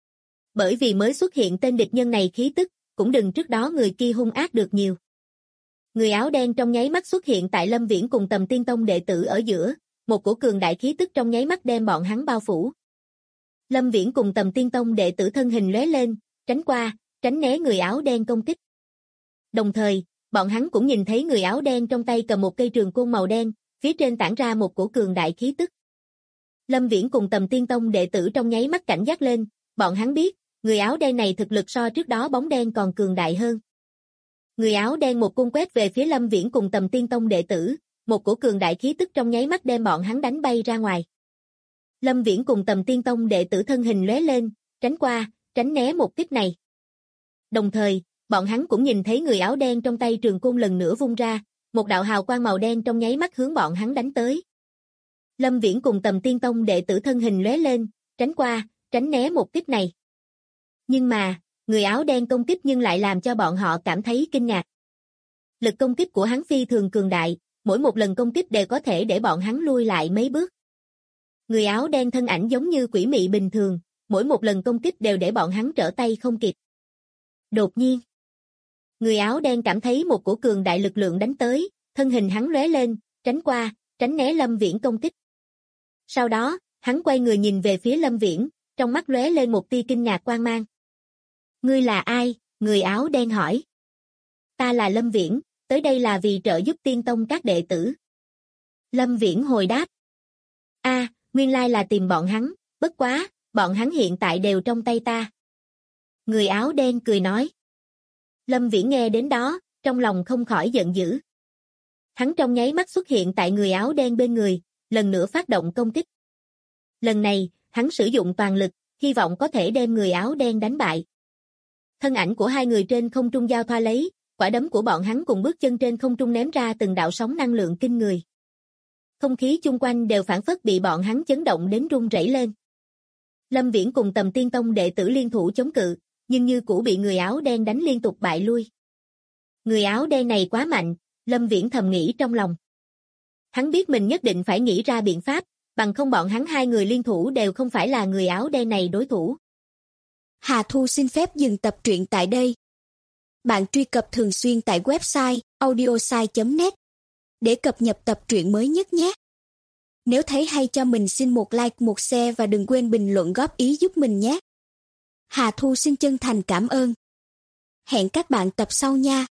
Speaker 2: Bởi vì mới xuất hiện tên địch nhân này khí tức, cũng đừng trước đó người kia hung ác được nhiều. Người áo đen trong nháy mắt xuất hiện tại Lâm Viễn cùng Tầm Tiên Tông đệ tử ở giữa, một cổ cường đại khí tức trong nháy mắt đem bọn hắn bao phủ. Lâm Viễn cùng Tầm Tiên Tông đệ tử thân hình lóe lên, tránh qua, tránh né người áo đen công kích. Đồng thời, bọn hắn cũng nhìn thấy người áo đen trong tay cầm một cây trường côn màu đen, phía trên tản ra một cổ cường đại khí tức. Lâm Viễn cùng Tầm Tiên Tông đệ tử trong nháy mắt cảnh giác lên, bọn hắn biết, người áo đen này thực lực so trước đó bóng đen còn cường đại hơn. Người áo đen một cung quét về phía Lâm Viễn cùng Tầm Tiên Tông đệ tử, một cổ cường đại khí tức trong nháy mắt đem bọn hắn đánh bay ra ngoài. Lâm Viễn cùng Tầm Tiên Tông đệ tử thân hình lóe lên, tránh qua, tránh né một kích này. Đồng thời, bọn hắn cũng nhìn thấy người áo đen trong tay trường côn lần nữa vung ra, một đạo hào quang màu đen trong nháy mắt hướng bọn hắn đánh tới. Lâm Viễn cùng Tầm Tiên Tông đệ tử thân hình lóe lên, tránh qua, tránh né một kích này. Nhưng mà, người áo đen công kích nhưng lại làm cho bọn họ cảm thấy kinh ngạc. Lực công kích của hắn phi thường cường đại, mỗi một lần công kích đều có thể để bọn hắn lui lại mấy bước. Người áo đen thân ảnh giống như quỷ mị bình thường, mỗi một lần công kích đều để bọn hắn trở tay không kịp. Đột nhiên, người áo đen cảm thấy một cổ cường đại lực lượng đánh tới, thân hình hắn lóe lên, tránh qua, tránh né Lâm Viễn công kích. Sau đó, hắn quay người nhìn về phía Lâm Viễn, trong mắt lóe lên một tia kinh ngạc quang mang. Ngươi là ai? Người áo đen hỏi. Ta là Lâm Viễn, tới đây là vì trợ giúp Tiên Tông các đệ tử. Lâm Viễn hồi đáp. Nguyên lai là tìm bọn hắn, bất quá, bọn hắn hiện tại đều trong tay ta. Người áo đen cười nói. Lâm Viễn nghe đến đó, trong lòng không khỏi giận dữ. Hắn trong nháy mắt xuất hiện tại người áo đen bên người, lần nữa phát động công kích. Lần này, hắn sử dụng toàn lực, hy vọng có thể đem người áo đen đánh bại. Thân ảnh của hai người trên không trung giao thoa lấy, quả đấm của bọn hắn cùng bước chân trên không trung ném ra từng đạo sóng năng lượng kinh người. Không khí chung quanh đều phảng phất bị bọn hắn chấn động đến rung rẩy lên. Lâm Viễn cùng Tầm Tiên Tông đệ tử liên thủ chống cự, nhưng như cũ bị người áo đen đánh liên tục bại lui. Người áo đen này quá mạnh, Lâm Viễn thầm nghĩ trong lòng. Hắn biết mình nhất định phải nghĩ ra biện pháp, bằng không bọn hắn hai người liên thủ đều không phải là người áo đen này đối thủ.
Speaker 3: Hà Thu xin phép dừng tập truyện tại đây. Bạn truy cập thường xuyên tại website audiosai.net để cập nhật tập truyện mới nhất nhé. Nếu thấy hay cho mình xin một like, một share và đừng quên bình luận góp ý giúp mình nhé. Hà Thu xin chân thành cảm ơn. Hẹn các bạn tập sau nha.